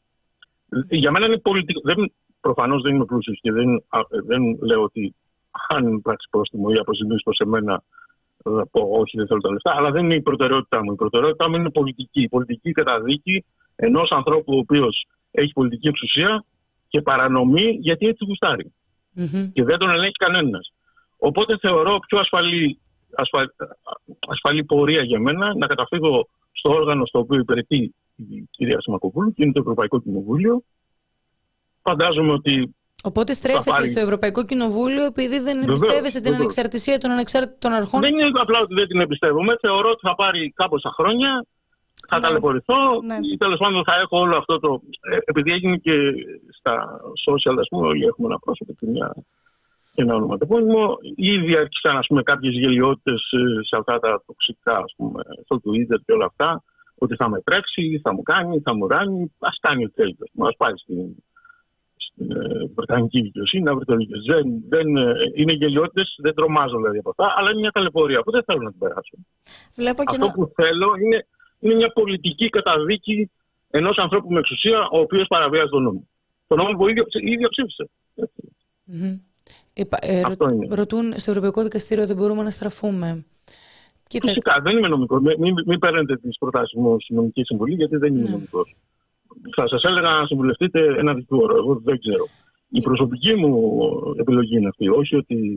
Mm. Για μένα είναι πολιτικό. Δεν, προφανώς δεν είμαι πλούσιος και δεν, δεν λέω ότι αν υπάρξει πρόστιμο ή αποζημίωση προς εμένα, θα πω όχι, δεν θέλω τα λεφτά, αλλά δεν είναι η προτεραιότητά μου. Η προτεραιότητά μου είναι πολιτική. Η πολιτική καταδίκη ενός ανθρώπου ο οποίος έχει πολιτική εξουσία και παρανομεί γιατί έτσι γουστάρει. Mm-hmm. Και δεν τον ελέγχει κανένας. Οπότε θεωρώ πιο ασφαλή, ασφαλή, ασφαλή πορεία για μένα να καταφύγω στο όργανο στο οποίο υπηρετεί η κυρία Σμακοπούλου, και είναι το Ευρωπαϊκό Κοινοβούλιο. Φαντάζομαι ότι. Οπότε στρέφεσαι πάρει... στο Ευρωπαϊκό Κοινοβούλιο επειδή δεν εμπιστεύεσαι την ανεξαρτησία των ανεξάρτητων αρχών. Δεν είναι απλά ότι δεν την εμπιστεύομαι. Θεωρώ ότι θα πάρει κάμποσα χρόνια, θα ναι. ταλαιπωρηθώ ναι. ή τέλος πάντων θα έχω όλο αυτό το. Επειδή έγινε και στα social, ας πούμε, όλοι έχουμε ένα πρόσωπο και, μια... και ένα ονοματεπώνυμο. Ήδη άρχισαν κάποιες γελιότητες σε αυτά τα τοξικά, ας πούμε, στο Twitter και όλα αυτά. Ότι θα με τρέξει, θα μου κάνει, θα μου ράνει. Ας κάνει ό,τι θέλει. Ας πάει στην. Στην Βρετανική δικαιοσύνη, να βρει το δίκαιο. Δεν, δεν, είναι γελιότητες, δεν τρομάζω δηλαδή από αυτά, αλλά είναι μια ταλαιπωρία που δεν θέλω να την περάσω. Αυτό να... που θέλω είναι, είναι μια πολιτική καταδίκη ενός ανθρώπου με εξουσία, ο οποίος παραβιάζει τον νόμο. Τον νόμο που ίδιο, ίδιο ψήφισε. Mm-hmm. Ε, ρω, ρωτούν στο Ευρωπαϊκό Δικαστήριο δεν μπορούμε να στραφούμε. Κοίτα. Φυσικά, δεν είμαι νομικός. Μην, μην, μην παίρνετε τις προτάσεις μου στη νομική συμβουλή, γιατί δεν είμαι mm. νομικός. Θα σας έλεγα να συμβουλευτείτε ένα δικηγόρο. Εγώ δεν ξέρω. Η προσωπική μου επιλογή είναι αυτή. Όχι ότι.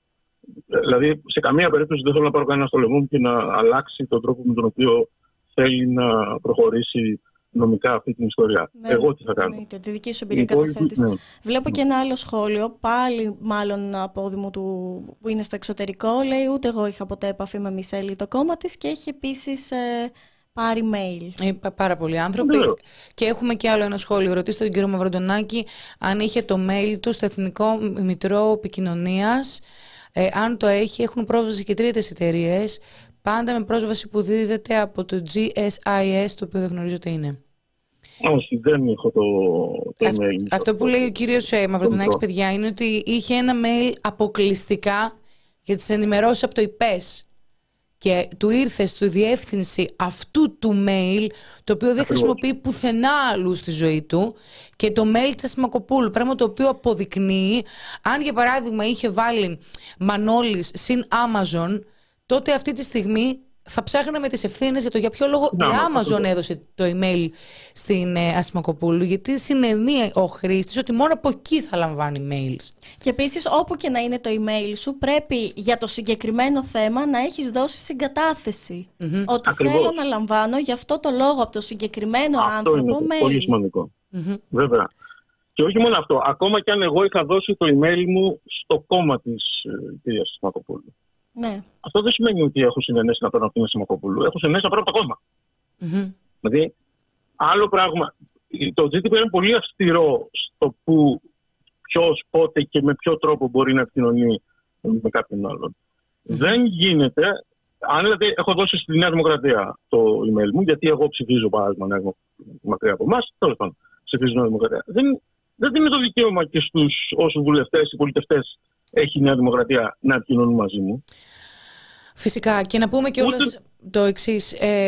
Δηλαδή, σε καμία περίπτωση δεν θέλω να πάρω κανένα στο λαιμό μου και να αλλάξει τον τρόπο με τον οποίο θέλει να προχωρήσει νομικά αυτή την ιστορία. Ναι, εγώ τι θα κάνω. Ναι, τη δική σου εμπειρία καταθέτεις. Ναι. Βλέπω και ένα άλλο σχόλιο, πάλι μάλλον από Δήμου του που είναι στο εξωτερικό. Λέει ούτε εγώ είχα ποτέ επαφή με Μισέλη, το κόμμα της, και έχει επίσης. Ε, πάρει mail. Ε, πάρα πολλοί άνθρωποι. Yeah. Και έχουμε και άλλο ένα σχόλιο. Ρωτήστε τον κύριο Μαυροντονάκη αν είχε το mail του στο Εθνικό Μητρό Επικοινωνίας. Ε, αν το έχει, έχουν πρόσβαση και τρίτες εταιρείες. Πάντα με πρόσβαση που δίδεται από το τζι ες άι ες, το οποίο δεν γνωρίζω τι είναι. Όχι, δεν έχω το, το Αυτ, mail. Αυτό που λέει ο κύριος ε, Μαυροντονάκης, παιδιά, είναι ότι είχε ένα mail αποκλειστικά για τις ενημερώσεις από το ι πες. και του ήρθε στη διεύθυνση αυτού του mail, το οποίο δεν χρησιμοποιεί πουθενά αλλού στη ζωή του, και το mail της Ασημακοπούλου, πράγμα το οποίο αποδεικνύει, αν για παράδειγμα είχε βάλει Μανώλης συν Amazon, τότε αυτή τη στιγμή θα ψάχναμε τις ευθύνες για το για ποιο λόγο να, η μα, Amazon το... έδωσε το email στην ε, Ασημακοπούλου, γιατί συνενεί ο χρήστης ότι μόνο από εκεί θα λαμβάνει mails. Και επίσης, όπου και να είναι το email σου, πρέπει για το συγκεκριμένο θέμα να έχεις δώσει συγκατάθεση. Mm-hmm. Ότι Ακριβώς. θέλω να λαμβάνω γι' αυτό το λόγο από το συγκεκριμένο αυτό άνθρωπο είναι mail. Πολύ σημαντικό. Mm-hmm. Βέβαια. Και όχι μόνο αυτό, ακόμα κι αν εγώ είχα δώσει το email μου στο κόμμα της ε, κυρίας Ασημακοπούλου. Ναι. Αυτό δεν σημαίνει ότι έχω συνενέσει να παίρνω από την Ασημακοπούλου. Έχω συνενέσει να παίρνω από το κόμμα. Mm-hmm. Δηλαδή, άλλο πράγμα. Το ζήτημα είναι πολύ αυστηρό στο που, ποιος, πότε και με ποιο τρόπο μπορεί να επικοινωνεί με κάποιον άλλον. Mm-hmm. Δεν γίνεται. Αν δηλαδή έχω δώσει στη Νέα Δημοκρατία το email μου, γιατί εγώ ψηφίζω παράδειγμα Νέα Δημοκρατία μακριά από εμάς, τέλος πάντων ψηφίζω Νέα Δημοκρατία. Δεν, δεν δίνει το δικαίωμα και στους όσους βουλευτές ή πολιτευτές έχει η Νέα Δημοκρατία να επικοινωνούν μαζί μου. Φυσικά. Και να πούμε και Ούτε... όλες το εξής. Ε,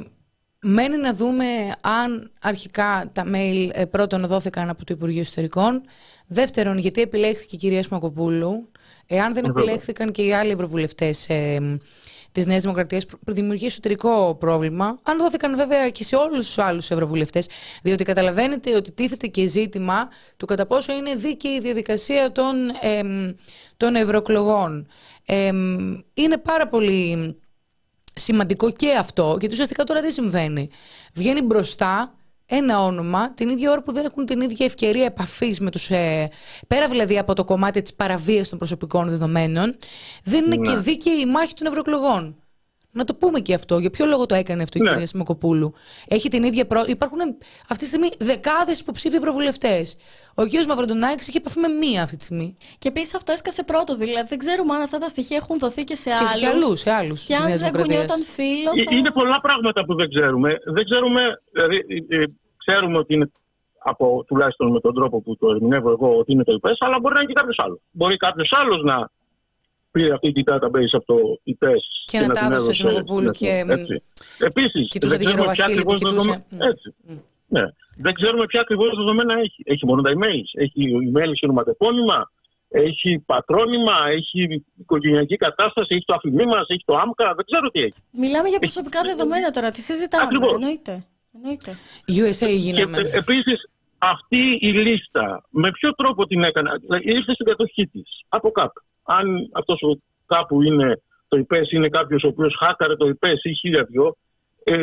μένει να δούμε αν αρχικά τα mail ε, πρώτον δόθηκαν από το Υπουργείο Εσωτερικών. Δεύτερον, γιατί επιλέχθηκε η κυρία Ασημακοπούλου. Εάν δεν επιλέχθηκαν και οι άλλοι ευρωβουλευτές ε, της Νέας Δημοκρατίας, δημιουργεί εσωτερικό πρόβλημα. Αν δόθηκαν βέβαια και σε όλους τους άλλους ευρωβουλευτές, διότι καταλαβαίνετε ότι τίθεται και ζήτημα του κατά πόσο είναι δίκαιη η διαδικασία των, ε, των ευρωεκλογών. Ε, είναι πάρα πολύ σημαντικό και αυτό, γιατί ουσιαστικά τώρα τι συμβαίνει. Βγαίνει μπροστά ένα όνομα την ίδια ώρα που δεν έχουν την ίδια ευκαιρία επαφής με τους... Ε, πέρα δηλαδή από το κομμάτι της παραβίασης των προσωπικών δεδομένων, δεν είναι ναι. και δίκαιη η μάχη των ευρωεκλογών. Να το πούμε και αυτό. Για ποιο λόγο το έκανε αυτό η ναι. κυρία Ασημακοπούλου. Έχει την ίδια προ... Υπάρχουν αυτή τη στιγμή δεκάδες υποψήφιοι ευρωβουλευτές. Ο κ. Μαυροντονάκης έχει επαφή με μία αυτή τη στιγμή. Και επίσης αυτό έσκασε πρώτο. Δηλαδή δεν ξέρουμε αν αυτά τα στοιχεία έχουν δοθεί και σε άλλους. Και σε άλλους. Σε άλλους και αν δεν κουνιόταν φίλο. Θα... Είναι πολλά πράγματα που δεν ξέρουμε. Δεν ξέρουμε. Δηλαδή, ε, ξέρουμε ότι είναι από, τουλάχιστον με τον τρόπο που το ερμηνεύω εγώ, ότι είναι το ΙΠΕΣ, αλλά μπορεί να είναι και κάποιο άλλο. Μπορεί κάποιο άλλο να πήρε αυτή τη database από το ΙΠΕΣ και, και να τα έδωσε στην Ασημακοπούλου και. Επίσης, δεν ξέρουμε ποια ακριβώς δεδομένα. Έτσι. Mm. Ναι. Δεν ξέρουμε ποια ακριβώς δεδομένα έχει. Έχει μόνο τα emails. Έχει email σε ονοματεπώνυμα, έχει πατρόνυμα, έχει οικογενειακή κατάσταση, έχει το αφημί μας, έχει το άμκα. Δεν ξέρω τι έχει. Μιλάμε για προσωπικά έχει... δεδομένα τώρα. Τι συζητάμε. Εννοείται. Εννοείται. γιου ες έι γίναμε. Και επίσης, αυτή η λίστα, με ποιο τρόπο την έκανα. Ήρθε στην κατοχή της από κάπου. Αν αυτός ο κάπου είναι το ΙΠΕΣ, είναι κάποιος ο οποίος χάκαρε το ΙΠΕΣ ή χίλια δυο, ε,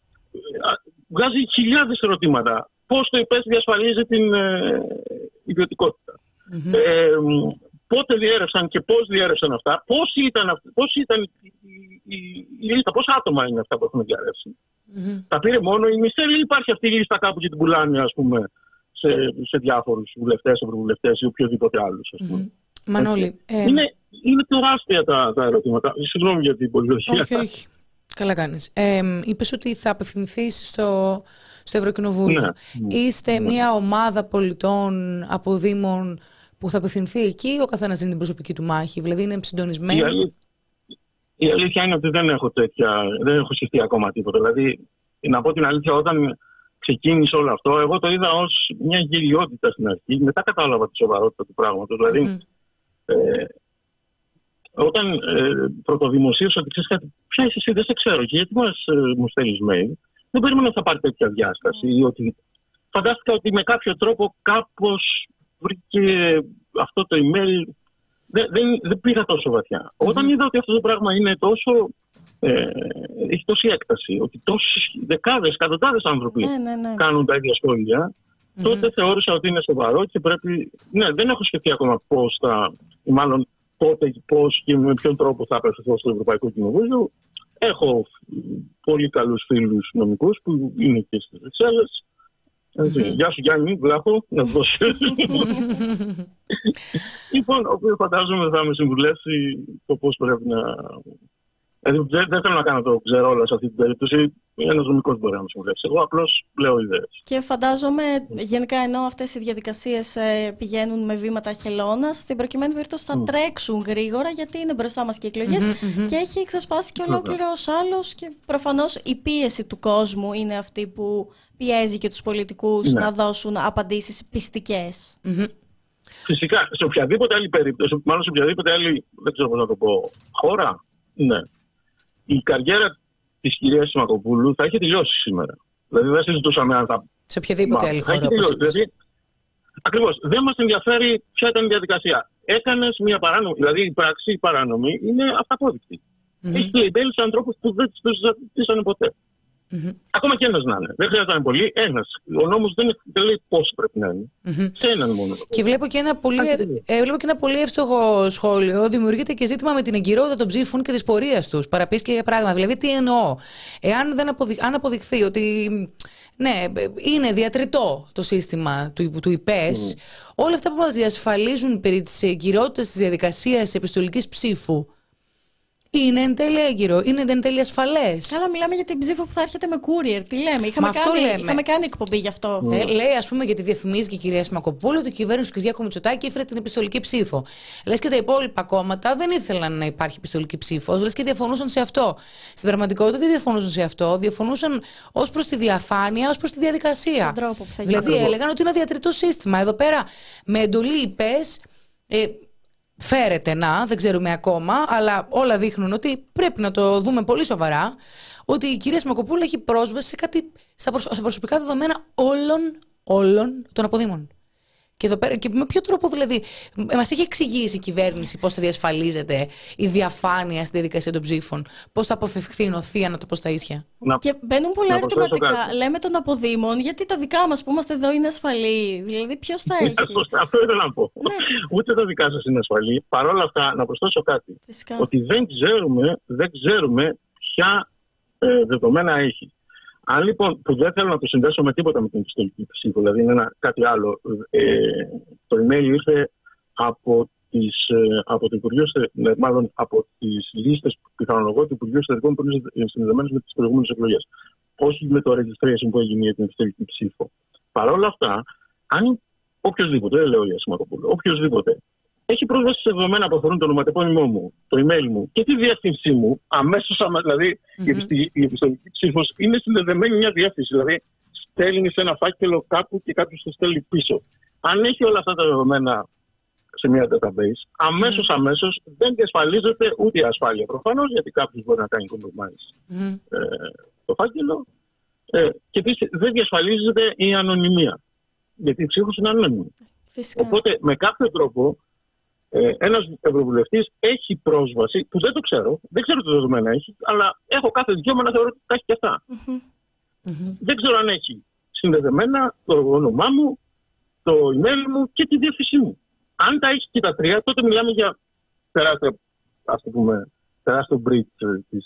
βγάζει χιλιάδες ερωτήματα. Πώς το ΙΠΕΣ διασφαλίζει την ε, ιδιωτικότητα. Mm-hmm. Ε, πότε διέρευσαν και πώς διέρευσαν αυτά. Πώς ήταν, πώς ήταν η, η, η λίστα, πόσα άτομα είναι αυτά που έχουν διαρρεύσει. Mm-hmm. Τα πήρε μόνο η Μισελ ή υπάρχει αυτή η λίστα κάπου και την πουλάνε, ας πούμε, σε, σε διάφορους βουλευτές, ευρωβουλευτές ή οποιοδήποτε άλλους, ας πούμε. Mm-hmm. Μανώλη, ε... είναι, είναι τεράστια τα, τα ερωτήματα. Συγγνώμη για την πολυλογία. Όχι, όχι. Καλά κάνεις. Ε, είπες ότι θα απευθυνθείς στο, στο Ευρωκοινοβούλιο. Ναι, ναι, Είστε ναι. μια ομάδα πολιτών από δήμων που θα απευθυνθεί εκεί, ο καθένας είναι την προσωπική του μάχη, δηλαδή είναι συντονισμένοι. Η, αλή... η αλήθεια είναι ότι δεν έχω τέτοια, δεν έχω σκεφτεί ακόμα τίποτα. Δηλαδή, να πω την αλήθεια, όταν ξεκίνησε όλο αυτό, εγώ το είδα ως μια γελιότητα στην αρχή. Μετά κατάλαβα τη σοβαρότητα του πράγματος. Δηλαδή, mm. Ε, όταν ε, πρωτοδημοσίευσα ότι ξέρεις κάτι, ποια είσαι εσύ, δεν σε ξέρω και γιατί μας, ε, μου στέλνεις mail, δεν περίμενα ότι θα πάρει τέτοια διάσταση. Mm. Ή ότι... Φαντάστηκα ότι με κάποιο τρόπο κάπως βρήκε αυτό το email. Δεν, δεν, δεν πήγα τόσο βαθιά. Mm-hmm. Όταν είδα ότι αυτό το πράγμα είναι τόσο. Ε, έχει τόση έκταση, ότι τόσοι δεκάδες, εκατοντάδες άνθρωποι ναι, ναι, ναι. κάνουν τα ίδια σχόλια. Mm-hmm. Τότε θεώρησα ότι είναι σοβαρό και πρέπει. Ναι, δεν έχω σκεφτεί ακόμα πώς θα. Ή μάλλον πότε, πώς και με ποιον τρόπο θα απευθυνθώ στο Ευρωπαϊκό Κοινοβούλιο. Έχω πολύ καλούς φίλους νομικούς που είναι και στις Βρυξέλλες. Mm-hmm. Γεια σου Γιάννη, βλάχω να δώσω. Λοιπόν, ο οποίος φαντάζομαι θα με συμβουλεύσει το πώς πρέπει να, Δηλαδή, δεν, δεν θέλω να κάνω το ξερόλα σε αυτή την περίπτωση. Ένας νομικός μπορεί να μου συμβουλεύσει. Εγώ απλώς λέω ιδέες. Και φαντάζομαι, γενικά, ενώ αυτές οι διαδικασίες ε, πηγαίνουν με βήματα χελώνας, στην προκειμένη περίπτωση θα mm. τρέξουν γρήγορα, γιατί είναι μπροστά μας και οι εκλογές mm-hmm, mm-hmm. και έχει ξεσπάσει και ολόκληρος άλλος. Και προφανώς η πίεση του κόσμου είναι αυτή που πιέζει και τους πολιτικούς ναι. να δώσουν απαντήσεις πιστικές. Mm-hmm. Φυσικά, σε οποιαδήποτε άλλη περίπτωση, μάλλον σε οποιαδήποτε άλλη, δεν ξέρω πώς να το πω, χώρα, ναι. Η καριέρα της κυρίας Σιμακοπούλου θα έχει τελειώσει σήμερα. Δηλαδή δεν συζητούσαμε αν θα... Σε οποιαδήποτε άλλη χώρα. Δηλαδή, ακριβώς. Δεν μας ενδιαφέρει ποια ήταν η διαδικασία. Έκανες μια παράνομη, δηλαδή η πράξη η παράνομη είναι αυταπόδεικτη. Mm-hmm. Έχει label σε ανθρώπους που δεν τους ζητήσανε ποτέ. Mm-hmm. Ακόμα και ένας να είναι. Δεν χρειάζεται να είναι πολύ. Ένας. Ο νόμος δεν, δεν λέει πόσοι πρέπει να είναι. Mm-hmm. Σε έναν μόνο. Και βλέπω και ένα πολύ, ε, βλέπω και ένα πολύ εύστοχο σχόλιο. Δημιουργείται και ζήτημα με την εγκυρότητα των ψήφων και της πορείας τους. Παραπείς και για πράγμα. Δηλαδή, τι εννοώ. Εάν δεν αποδει... αν αποδειχθεί ότι ναι, είναι διατριτό το σύστημα του, του ΙΠΕΣ, mm. όλα αυτά που μας διασφαλίζουν περί της εγκυρότητας της διαδικασίας επιστολικής ψήφου. Είναι εν τέλει έγκυρο, είναι εν τέλει ασφαλές. Καλά, μιλάμε για την ψήφο που θα έρχεται με courier. Τι λέμε, είχαμε, κάνει, λέμε. είχαμε κάνει εκπομπή γι' αυτό. Ε, λέει, ας πούμε, γιατί διαφημίζει η κυρία Σιμακοπούλου ότι η κυβέρνηση του Κυριάκου Μητσοτάκη έφερε την επιστολική ψήφο. Λες και τα υπόλοιπα κόμματα δεν ήθελαν να υπάρχει επιστολική ψήφο, λες και διαφωνούσαν σε αυτό. Στην πραγματικότητα δεν διαφωνούσαν σε αυτό, διαφωνούσαν ως προς τη διαφάνεια, ως προς τη διαδικασία. Στον τρόπο που θα δηλαδή γίνει. έλεγαν ότι είναι ένα διατριτό σύστημα. Εδώ πέρα με εντολή ΙΠΕΣ. Ε, Φέρεται να, δεν ξέρουμε ακόμα, αλλά όλα δείχνουν ότι πρέπει να το δούμε πολύ σοβαρά, ότι η κυρία Σιμακοπούλου έχει πρόσβαση σε κάτι, στα, προσ, στα προσωπικά δεδομένα όλων, όλων των αποδήμων. Και, εδώ πέρα, και με ποιο τρόπο δηλαδή μας έχει εξηγήσει η κυβέρνηση πώς θα διασφαλίζεται η διαφάνεια στη διαδικασία των ψήφων, πώς θα αποφευχθεί η νοθεία, να το πω στα ίσια. Να, και μπαίνουν πολλά ερωτηματικά. Λέμε των αποδήμων, γιατί τα δικά μας που είμαστε εδώ είναι ασφαλή. Δηλαδή, ποιος θα έχει. Αυτό ήθελα να πω. Ναι. Ούτε τα δικά σας είναι ασφαλή. Παρ' όλα αυτά, να προσθέσω κάτι. Φυσικά. Ότι δεν ξέρουμε, δεν ξέρουμε ποια ε, δεδομένα έχει. Αν λοιπόν, που δεν θέλω να το συνδέσω με τίποτα με την επιστολική ψήφο, δηλαδή είναι ένα, κάτι άλλο, ε, το email ήρθε από, τις, ε, από το Υπουργείο, ε, μάλλον από τις λίστες πιθανολογώ του Υπουργείου Εσωτερικών που είναι συνδεδεμένες με τις προηγούμενες εκλογές. Όχι με το registration που έγινε για την επιστολική ψήφο. Παρ' όλα αυτά, αν οποιοδήποτε, δεν λέω για Σιμακοπούλου, οποιοδήποτε έχει πρόσβαση σε δεδομένα που αφορούν το ονοματεπώνυμό μου, το email μου και τη διεύθυνσή μου, αμέσως, δηλαδή mm-hmm. η επιστολική ψήφος είναι συνδεδεμένη μια διεύθυνση. Δηλαδή, στέλνει σε ένα φάκελο κάπου και κάποιος το στέλνει πίσω. Αν έχει όλα αυτά τα δεδομένα σε μια database, αμέσως, mm-hmm. αμέσως δεν διασφαλίζεται ούτε η ασφάλεια. Προφανώς, γιατί κάποιος μπορεί να κάνει compromise mm-hmm. ε, το φάκελο. Ε, και επίσης δεν διασφαλίζεται η ανωνυμία. Γιατί η ψήφος είναι ανώνυμη. Φυσικά. Οπότε, με κάποιο τρόπο, Ε, ένας ευρωβουλευτής έχει πρόσβαση, που δεν το ξέρω, δεν ξέρω τι δεδομένα έχει, αλλά έχω κάθε δικαίωμα να θεωρώ ότι τα έχει και αυτά. Mm-hmm. Mm-hmm. Δεν ξέρω αν έχει συνδεδεμένα το όνομά μου, το email μου και τη διεύθυνσή μου. Αν τα έχει και τα τρία, τότε μιλάμε για τεράστιο, ας το πούμε, τεράστιο breach της,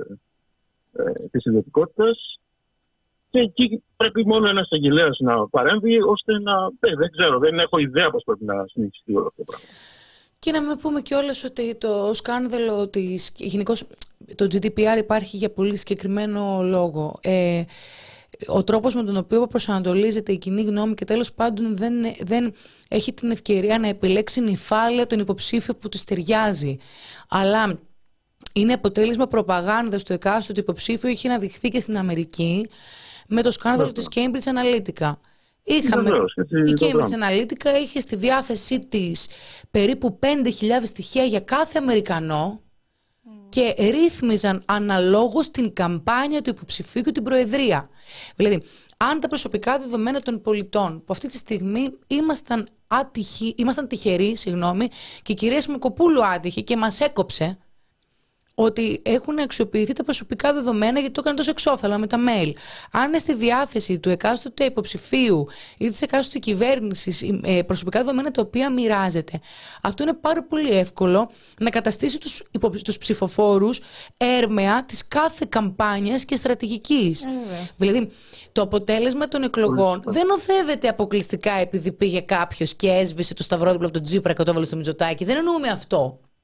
ε, ε, της ιδιωτικότητας. Και εκεί πρέπει μόνο ένας αγγελέας να παρέμβει, ώστε να. Δεν, δεν ξέρω, δεν έχω ιδέα πώς πρέπει να συνεχιστεί όλο αυτό το πράγμα. Και να μην πούμε κιόλας ότι το σκάνδαλο της, γενικώς το τζι ντι πι αρ υπάρχει για πολύ συγκεκριμένο λόγο. Ε, ο τρόπος με τον οποίο προσανατολίζεται η κοινή γνώμη και τέλος πάντων δεν, δεν έχει την ευκαιρία να επιλέξει νυφάλια τον υποψήφιο που της ταιριάζει. Αλλά είναι αποτέλεσμα προπαγάνδας του εκάστοτε υποψήφιου, είχε αναδειχθεί και στην Αμερική με το σκάνδαλο της Cambridge Analytica. Είχαμε, η Cambridge Analytica είχε στη διάθεσή της περίπου πέντε χιλιάδες στοιχεία για κάθε Αμερικανό mm. και ρύθμιζαν αναλόγως την καμπάνια του υποψηφίου και την προεδρία. Δηλαδή, αν τα προσωπικά δεδομένα των πολιτών, που αυτή τη στιγμή ήμασταν, άτυχοι, ήμασταν τυχεροί, συγγνώμη, και η κυρία Σιμακοπούλου άτυχη και μας έκοψε, ότι έχουν αξιοποιηθεί τα προσωπικά δεδομένα γιατί το έκανε τόσο εξόφθαλμα με τα mail. Αν είναι στη διάθεση του εκάστοτε υποψηφίου ή της εκάστοτε κυβέρνησης προσωπικά δεδομένα τα οποία μοιράζεται, αυτό είναι πάρα πολύ εύκολο να καταστήσει τους, υπο, τους ψηφοφόρους έρμεα της κάθε καμπάνιας και στρατηγικής. Mm. Δηλαδή, το αποτέλεσμα των εκλογών mm. δεν νοθεύεται αποκλειστικά επειδή πήγε κάποιος και έσβησε το σταυρό δίπλα από τον Τσίπρα και το έβαλε στο Μητσοτάκη. Δεν εννοούμε αυτό.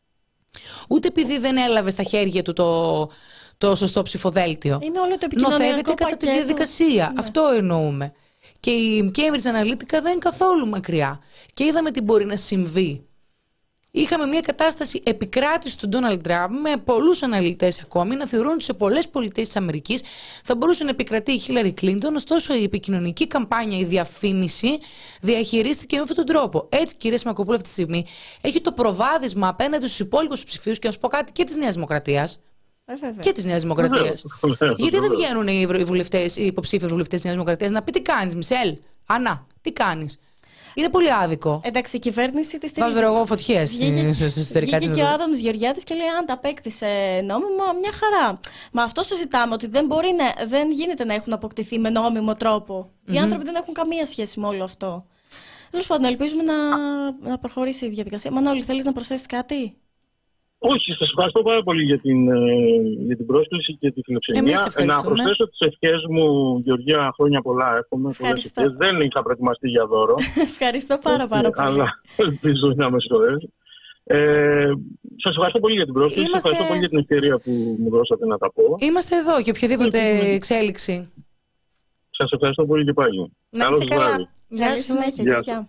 Ούτε επειδή δεν έλαβε στα χέρια του το, το σωστό ψηφοδέλτιο. Είναι όλο το επικοινωνιακό νοθεύεται κατά πακέτο. τη διαδικασία. Ναι. Αυτό εννοούμε. Και η Cambridge Analytica δεν είναι καθόλου μακριά. Και είδαμε τι μπορεί να συμβεί. Είχαμε μια κατάσταση επικράτηση του Ντόναλντ Τραμπ με πολλούς αναλυτές ακόμη να θεωρούν ότι σε πολλές πολιτείες της Αμερικής θα μπορούσε να επικρατεί η Χίλαρη Κλίντον, ωστόσο η επικοινωνική καμπάνια, η διαφήμιση διαχειρίστηκε με αυτόν τον τρόπο. Έτσι, κυρία Σιμακοπούλου, αυτή τη στιγμή έχει το προβάδισμα απέναντι στους υπόλοιπους ψηφίους και να σου πω κάτι και της Νέας Δημοκρατίας. Ε, και της Νέας Δημοκρατίας. Γιατί δεν βγαίνουν οι, οι, βουλευτές, οι υποψήφοι βουλευτές της Νέας Δημοκρατίας να πει τι κάνεις, Μισελ, Ανά, τι κάνεις. Είναι πολύ άδικο. Εντάξει, η κυβέρνηση τη στηρίζει. Βάζω εγώ φωτιές στις εσωτερικά της. Βγήκε και ο Άδωνης Γεωργιάδης και λέει: αν τα απέκτησε νόμιμα, μια χαρά. Μα αυτό συζητάμε, ότι δεν, μπορεί να, δεν γίνεται να έχουν αποκτηθεί με νόμιμο τρόπο. Mm-hmm. Οι άνθρωποι δεν έχουν καμία σχέση με όλο αυτό. Τέλος πάντων, ελπίζουμε να, να προχωρήσει η διαδικασία. Μανώλη, θέλεις να προσθέσεις κάτι? Όχι, σας ευχαριστώ πάρα πολύ για την, για την πρόσκληση και τη φιλοξενία. Να προσθέσω τις ευχές μου, Γεωργία, χρόνια πολλά. Εύχομαι πολλές ευχές. Δεν είχα προετοιμαστεί για δώρο. Ευχαριστώ πάρα, πάρα πολύ. Αλλά ελπίζω να με συγχωρέσω. Ε, σας ευχαριστώ πολύ για την πρόσκληση. Είμαστε... Ευχαριστώ πολύ για την ευκαιρία που μου δώσατε να τα πω. Είμαστε εδώ και οποιαδήποτε εξέλιξη. Σας ευχαριστώ πολύ και πάλι. Να είστε καλά. Γεια σου. Συνέχεια.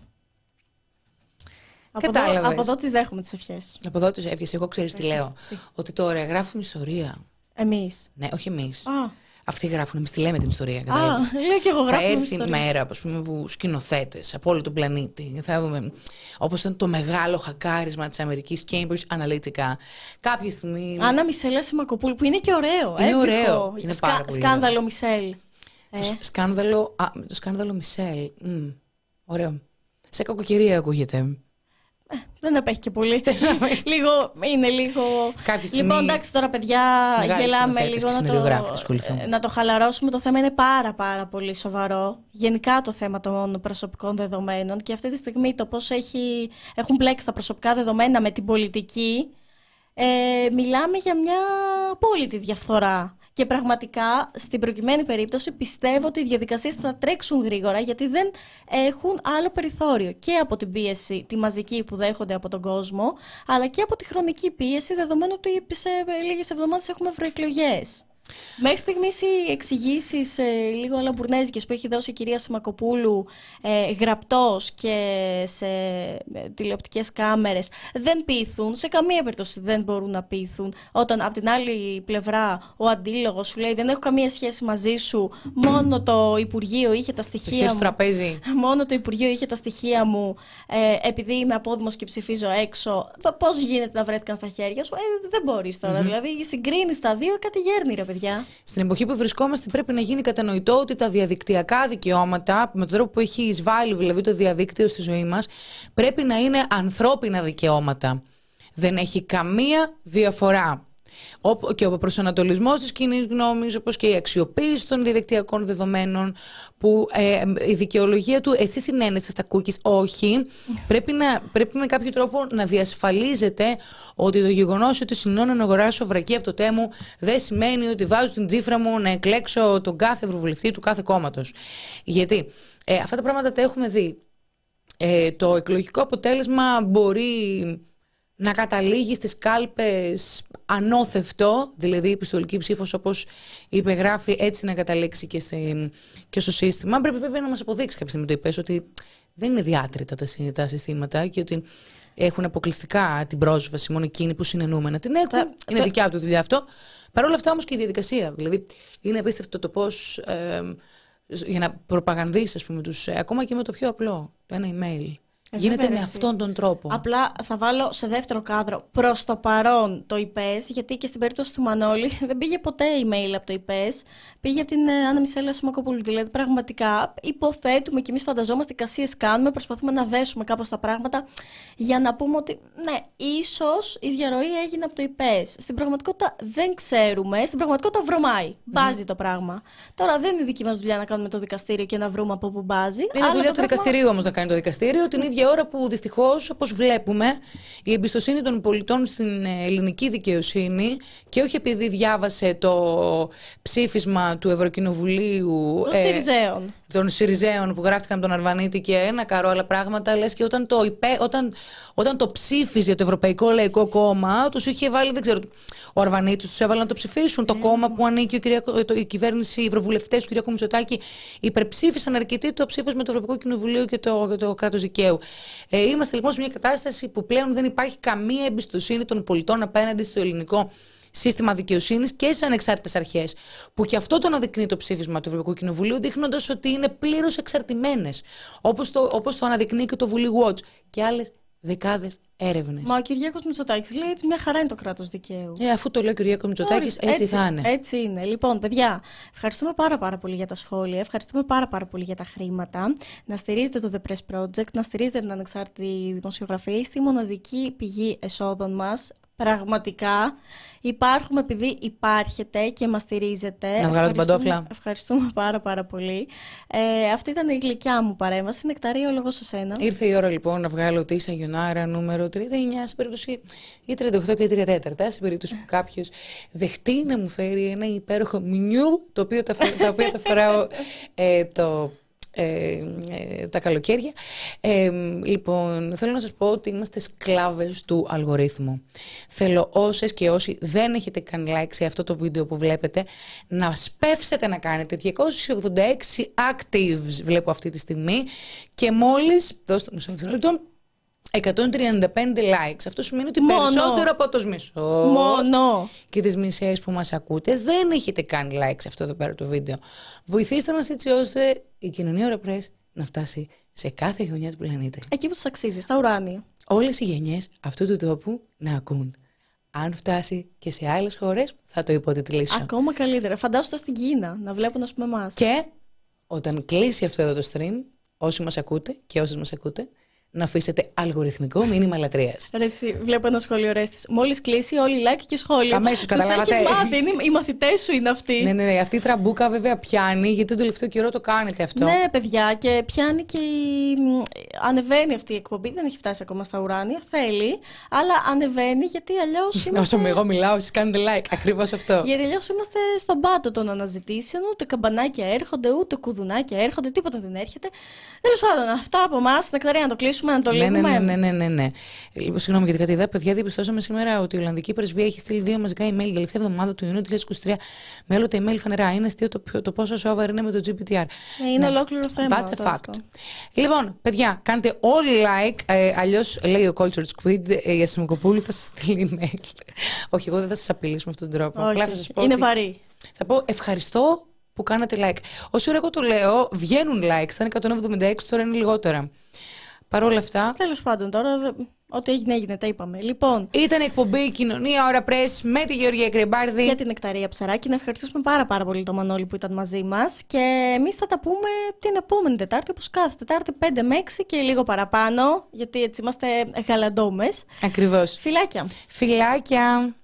Από εδώ, από εδώ τις δέχομαι τις ευχές. Από εδώ τις ευχές. Εγώ ξέρεις τι λέω. Τι? Ότι τώρα γράφουν ιστορία. Εμείς. Ναι, όχι εμείς. Α. Αυτοί γράφουν, εμείς τη λέμε την ιστορία. Α, λέω και εγώ γράφω. Θα έρθει η μέρα που σκηνοθέτες από όλο τον πλανήτη, θα, όπως ήταν το μεγάλο χακάρισμα της Αμερικής, Cambridge Analytica. Κάποια στιγμή. Άννα Μισελ Σιμακοπούλου, που είναι και ωραίο. Είναι εύυχο. ωραίο. Είναι Σκα, πάρα πολύ σκάνδαλο ωραίο. Μισελ. Το, ε. σκάνδαλο, α, το σκάνδαλο Μισελ. Mm, ωραίο. Σε κακοκαιρία ακούγεται. Ε, δεν απέχει και πολύ. λίγο, είναι λίγο. Λοιπόν, εντάξει, τώρα παιδιά, γελάμε λίγο να το, να το χαλαρώσουμε. Το θέμα είναι πάρα πάρα πολύ σοβαρό. Γενικά το θέμα των προσωπικών δεδομένων. Και αυτή τη στιγμή το πώς έχει, έχουν μπλέξει τα προσωπικά δεδομένα με την πολιτική. Ε, μιλάμε για μια απόλυτη διαφθορά. Και πραγματικά, στην προκειμένη περίπτωση, πιστεύω ότι οι διαδικασίες θα τρέξουν γρήγορα, γιατί δεν έχουν άλλο περιθώριο. Και από την πίεση τη μαζική που δέχονται από τον κόσμο, αλλά και από τη χρονική πίεση, δεδομένου ότι σε λίγες εβδομάδες έχουμε ευρωεκλογές. Μέχρι στιγμής οι εξηγήσεις ε, λίγο αλαμπουρνέζικες που έχει δώσει η κυρία Σιμακοπούλου ε, γραπτός και σε ε, τηλεοπτικές κάμερες δεν πείθουν, σε καμία περίπτωση δεν μπορούν να πείθουν, όταν από την άλλη πλευρά ο αντίλογος σου λέει δεν έχω καμία σχέση μαζί σου, μόνο το Υπουργείο είχε τα στοιχεία το μου, τραπέζι. μόνο το Υπουργείο είχε τα στοιχεία μου ε, επειδή είμαι απόδημος και ψηφίζω έξω, πώς γίνεται να βρέθηκαν στα χέρια σου? Ε, δεν μπορείς τώρα, mm-hmm. δηλαδή συγκρίνεις τα δύο, κάτι γέρνει ρε παιδιά. Στην εποχή που βρισκόμαστε πρέπει να γίνει κατανοητό ότι τα διαδικτυακά δικαιώματα, με τον τρόπο που έχει εισβάλει δηλαδή το διαδίκτυο στη ζωή μας, πρέπει να είναι ανθρώπινα δικαιώματα. Δεν έχει καμία διαφορά. Και ο προσανατολισμός της κοινής γνώμης, όπως και η αξιοποίηση των διαδικτυακών δεδομένων, που ε, η δικαιολογία του εσείς συνένεστε στα cookies, όχι, πρέπει, να, πρέπει με κάποιο τρόπο να διασφαλίζεται ότι το γεγονός ότι συνώνω να αγοράσω βρακή από το Τέμου δεν σημαίνει ότι βάζω την τσίφρα μου να εκλέξω τον κάθε ευρωβουλευτή του κάθε κόμματος. Γιατί ε, αυτά τα πράγματα τα έχουμε δει. Ε, το εκλογικό αποτέλεσμα μπορεί να καταλήγει στις κάλπες ανώθευτο, δηλαδή η επιστολική ψήφος όπως υπεγράφει, έτσι να καταλήξει και, στη, και στο σύστημα. Πρέπει βέβαια να μας αποδείξει κάποια στιγμή, το είπες, ότι δεν είναι διάτρητα τα, τα συστήματα και ότι έχουν αποκλειστικά την πρόσβαση μόνο εκείνοι που συνενούμε να την έχουν. Τα, είναι τα... δικιά του δουλειά αυτό. Παρ' όλα αυτά όμως και η διαδικασία. Δηλαδή είναι απίστευτο το πώς ε, για να προπαγανδείς, ας πούμε, τους, ε, ακόμα και με το πιο απλό, το ένα email. Γίνεται με αυτόν τον τρόπο. Απλά θα βάλω σε δεύτερο κάδρο προς το παρόν το ΙΠΕΣ, γιατί και στην περίπτωση του Μανώλη δεν πήγε ποτέ email από το ΙΠΕΣ, πήγε από την Άννα Μισελ Σιμακοπούλου. Δηλαδή, πραγματικά υποθέτουμε και εμείς φανταζόμαστε, εικασίες κάνουμε, προσπαθούμε να δέσουμε κάπως τα πράγματα για να πούμε ότι ναι, ίσως η διαρροή έγινε από το ΙΠΕΣ. Στην πραγματικότητα δεν ξέρουμε, στην πραγματικότητα βρωμάει. Μπάζει mm. το πράγμα. Τώρα δεν είναι δική μας δουλειά να κάνουμε το δικαστήριο και να βρούμε από πού μπάζει. Είναι δουλειά του πράγμα... δικαστηρίου όμως να κάνει το δικαστήριο, την ίδια και ώρα που δυστυχώς, όπως βλέπουμε, η εμπιστοσύνη των πολιτών στην ελληνική δικαιοσύνη, και όχι επειδή διάβασε το ψήφισμα του Ευρωκοινοβουλίου των ε, Συριζέων. των Συριζέων που γράφτηκαν από τον Αρβανίτη και ένα καρό άλλα πράγματα, λες και όταν το, υπέ, όταν, όταν το ψήφιζε το Ευρωπαϊκό Λαϊκό Κόμμα, τους είχε βάλει, δεν ξέρω, ο Αρβανίτης τους έβαλε να το ψηφίσουν. Mm. Το κόμμα που ανήκει ο Κυριακο, το, η κυβέρνηση, οι ευρωβουλευτές του κ. Μητσοτάκη υπερψήφισαν αρκετοί το ψήφισμα του Ευρωπαϊκού Κοινοβουλίου και το, το, το κράτος δικαίου. Ε, είμαστε λοιπόν σε μια κατάσταση που πλέον δεν υπάρχει καμία εμπιστοσύνη των πολιτών απέναντι στο ελληνικό σύστημα δικαιοσύνης και στις ανεξάρτητες αρχές. Που και αυτό το αναδεικνύει το ψήφισμα του Ευρωπαϊκού Κοινοβουλίου, δείχνοντας ότι είναι πλήρως εξαρτημένες. Όπως το, όπως το αναδεικνύει και το Βουλή Watch και άλλες δεκάδες έρευνες. Μα ο Κυριάκος Μητσοτάκης λέει ότι μια χαρά είναι το κράτος δικαίου. Ε, αφού το λέει ο Κυριάκος Μητσοτάκης, έτσι, έτσι θα είναι. Έτσι είναι. Λοιπόν, παιδιά, ευχαριστούμε πάρα, πάρα πολύ για τα σχόλια, ευχαριστούμε πάρα, πάρα πολύ για τα χρήματα. Να στηρίζετε το The Press Project, να στηρίζετε την ανεξάρτητη δημοσιογραφία. Είστε η μοναδική πηγή εσόδων μας. Πραγματικά υπάρχουμε επειδή υπάρχετε και μας στηρίζετε. Να βγάλω την παντόφλα. Ευχαριστούμε πάρα πάρα πολύ. Ε, αυτή ήταν η γλυκιά μου παρέμβαση. Νεκταρία, ο λόγος σε σένα. Ήρθε η ώρα λοιπόν να βγάλω τη Σαγιονάρα νούμερο τριάντα εννιά σε περίπτωση, ή τριάντα οκτώ και τρία τέταρτα, σε περίπτωση που κάποιος δεχτεί να μου φέρει ένα υπέροχο μνιού, το οποίο τα, τα οποία τα φοράω ε, το... Ε, ε, τα καλοκαίρια. Ε, λοιπόν, θέλω να σας πω ότι είμαστε σκλάβες του αλγορίθμου. Θέλω όσες και όσοι δεν έχετε κάνει like σε αυτό το βίντεο που βλέπετε, να σπεύσετε να κάνετε διακόσια ογδόντα έξι actives, βλέπω αυτή τη στιγμή, και μόλις, δώστε μου σε λεπτό, εκατόν τριάντα πέντε likes. Αυτό σημαίνει ότι Μόνο. περισσότερο από τους μισούς Μόνο. και τις μισές που μας ακούτε δεν έχετε κάνει like σε αυτό εδώ πέρα το βίντεο. Βοηθήστε μας έτσι ώστε η κοινωνία Ώρα Press να φτάσει σε κάθε γωνιά του πλανήτη. Εκεί που τους αξίζει, στα ουράνια. Όλες οι γενιές αυτού του τόπου να ακούν. Αν φτάσει και σε άλλες χώρες, θα το υποτιτλήσω. Ακόμα καλύτερα. Φαντάσου στην Κίνα να βλέπουν, ας πούμε, εμάς. Και όταν κλείσει αυτό εδώ το stream, όσοι μας ακούτε και όσες μας ακούτε, να αφήσετε αλγοριθμικό μήνυμα λατρείας. Ρε, εσύ, βλέπω ένα σχόλιο, Ρέστης. Μόλις κλείσει, όλοι like και σχόλιο. Αμέσως καταλάβατε. Τους έχεις μάθει, είναι, οι μαθητές σου είναι αυτοί. Ναι, ναι, ναι. Αυτή η τραμπούκα βέβαια πιάνει, γιατί τον τελευταίο καιρό το κάνετε αυτό. Ναι, παιδιά, και πιάνει και η... ανεβαίνει αυτή η εκπομπή. Δεν έχει φτάσει ακόμα στα ουράνια. Θέλει, αλλά ανεβαίνει γιατί αλλιώς. Είμαστε... Όσο εγώ μιλάω, εσείς κάνετε like. Ακριβώς αυτό. Γιατί αλλιώς είμαστε στον πάτο των αναζητήσεων. Ούτε καμπανάκια έρχονται, ούτε κουδουνάκια έρχονται, τίποτα δεν έρχεται. Τέλος πάντων, αυτά από εμάς. Νεκταρία, να το κλείσουμε, να το ναι, λύγουμε. Ναι, ναι, ναι, ναι, ναι. Λοιπόν, συγγνώμη γιατί κάτι είδα. Παιδιά, διαπιστώσαμε σήμερα ότι η Ολλανδική Πρεσβεία έχει στείλει δύο μαζικά email την τελευταία εβδομάδα του Ιουνίου του δύο χιλιάδες είκοσι τρία με όλο τα email φανερά. Είναι αστείο το, το πόσο σόβαρ είναι με το τζι πι τι αρ. Ναι, είναι ναι. Ολόκληρο θέμα. That's a fact. Αυτό. Λοιπόν, παιδιά, κάντε όλοι like. Ε, αλλιώς λέει ο Cultured Squid ε, για Σιμακοπούλου θα σας στείλει email. Όχι, εγώ δεν θα σας απειλήσω με αυτόν τον τρόπο. Όχι, θα σας πω είναι ότι... βαρύ. Θα πω ευχαριστώ που κάνατε like. Όσο ώρα εγώ το λέω, βγαίνουν likes. Ήταν εκατόν εβδομήντα έξι, τώρα είναι λιγότερα. Παρ' όλα αυτά. Τέλος πάντων, τώρα ό,τι έγινε, έγινε, τα είπαμε. Λοιπόν. Ήταν εκπομπή Κοινωνία Ώρα Press με τη Γεωργία Κρεμπάρδη. Και την Νεκταρία Ψαράκη. Να ευχαριστήσουμε πάρα, πάρα πολύ τον Μανώλη που ήταν μαζί μας. Και εμείς θα τα πούμε την επόμενη Τετάρτη, όπως κάθε Τετάρτη, πέντε με έξι και λίγο παραπάνω. Γιατί έτσι είμαστε γαλαντόμες. Ακριβώς. Φιλάκια. Φιλάκια.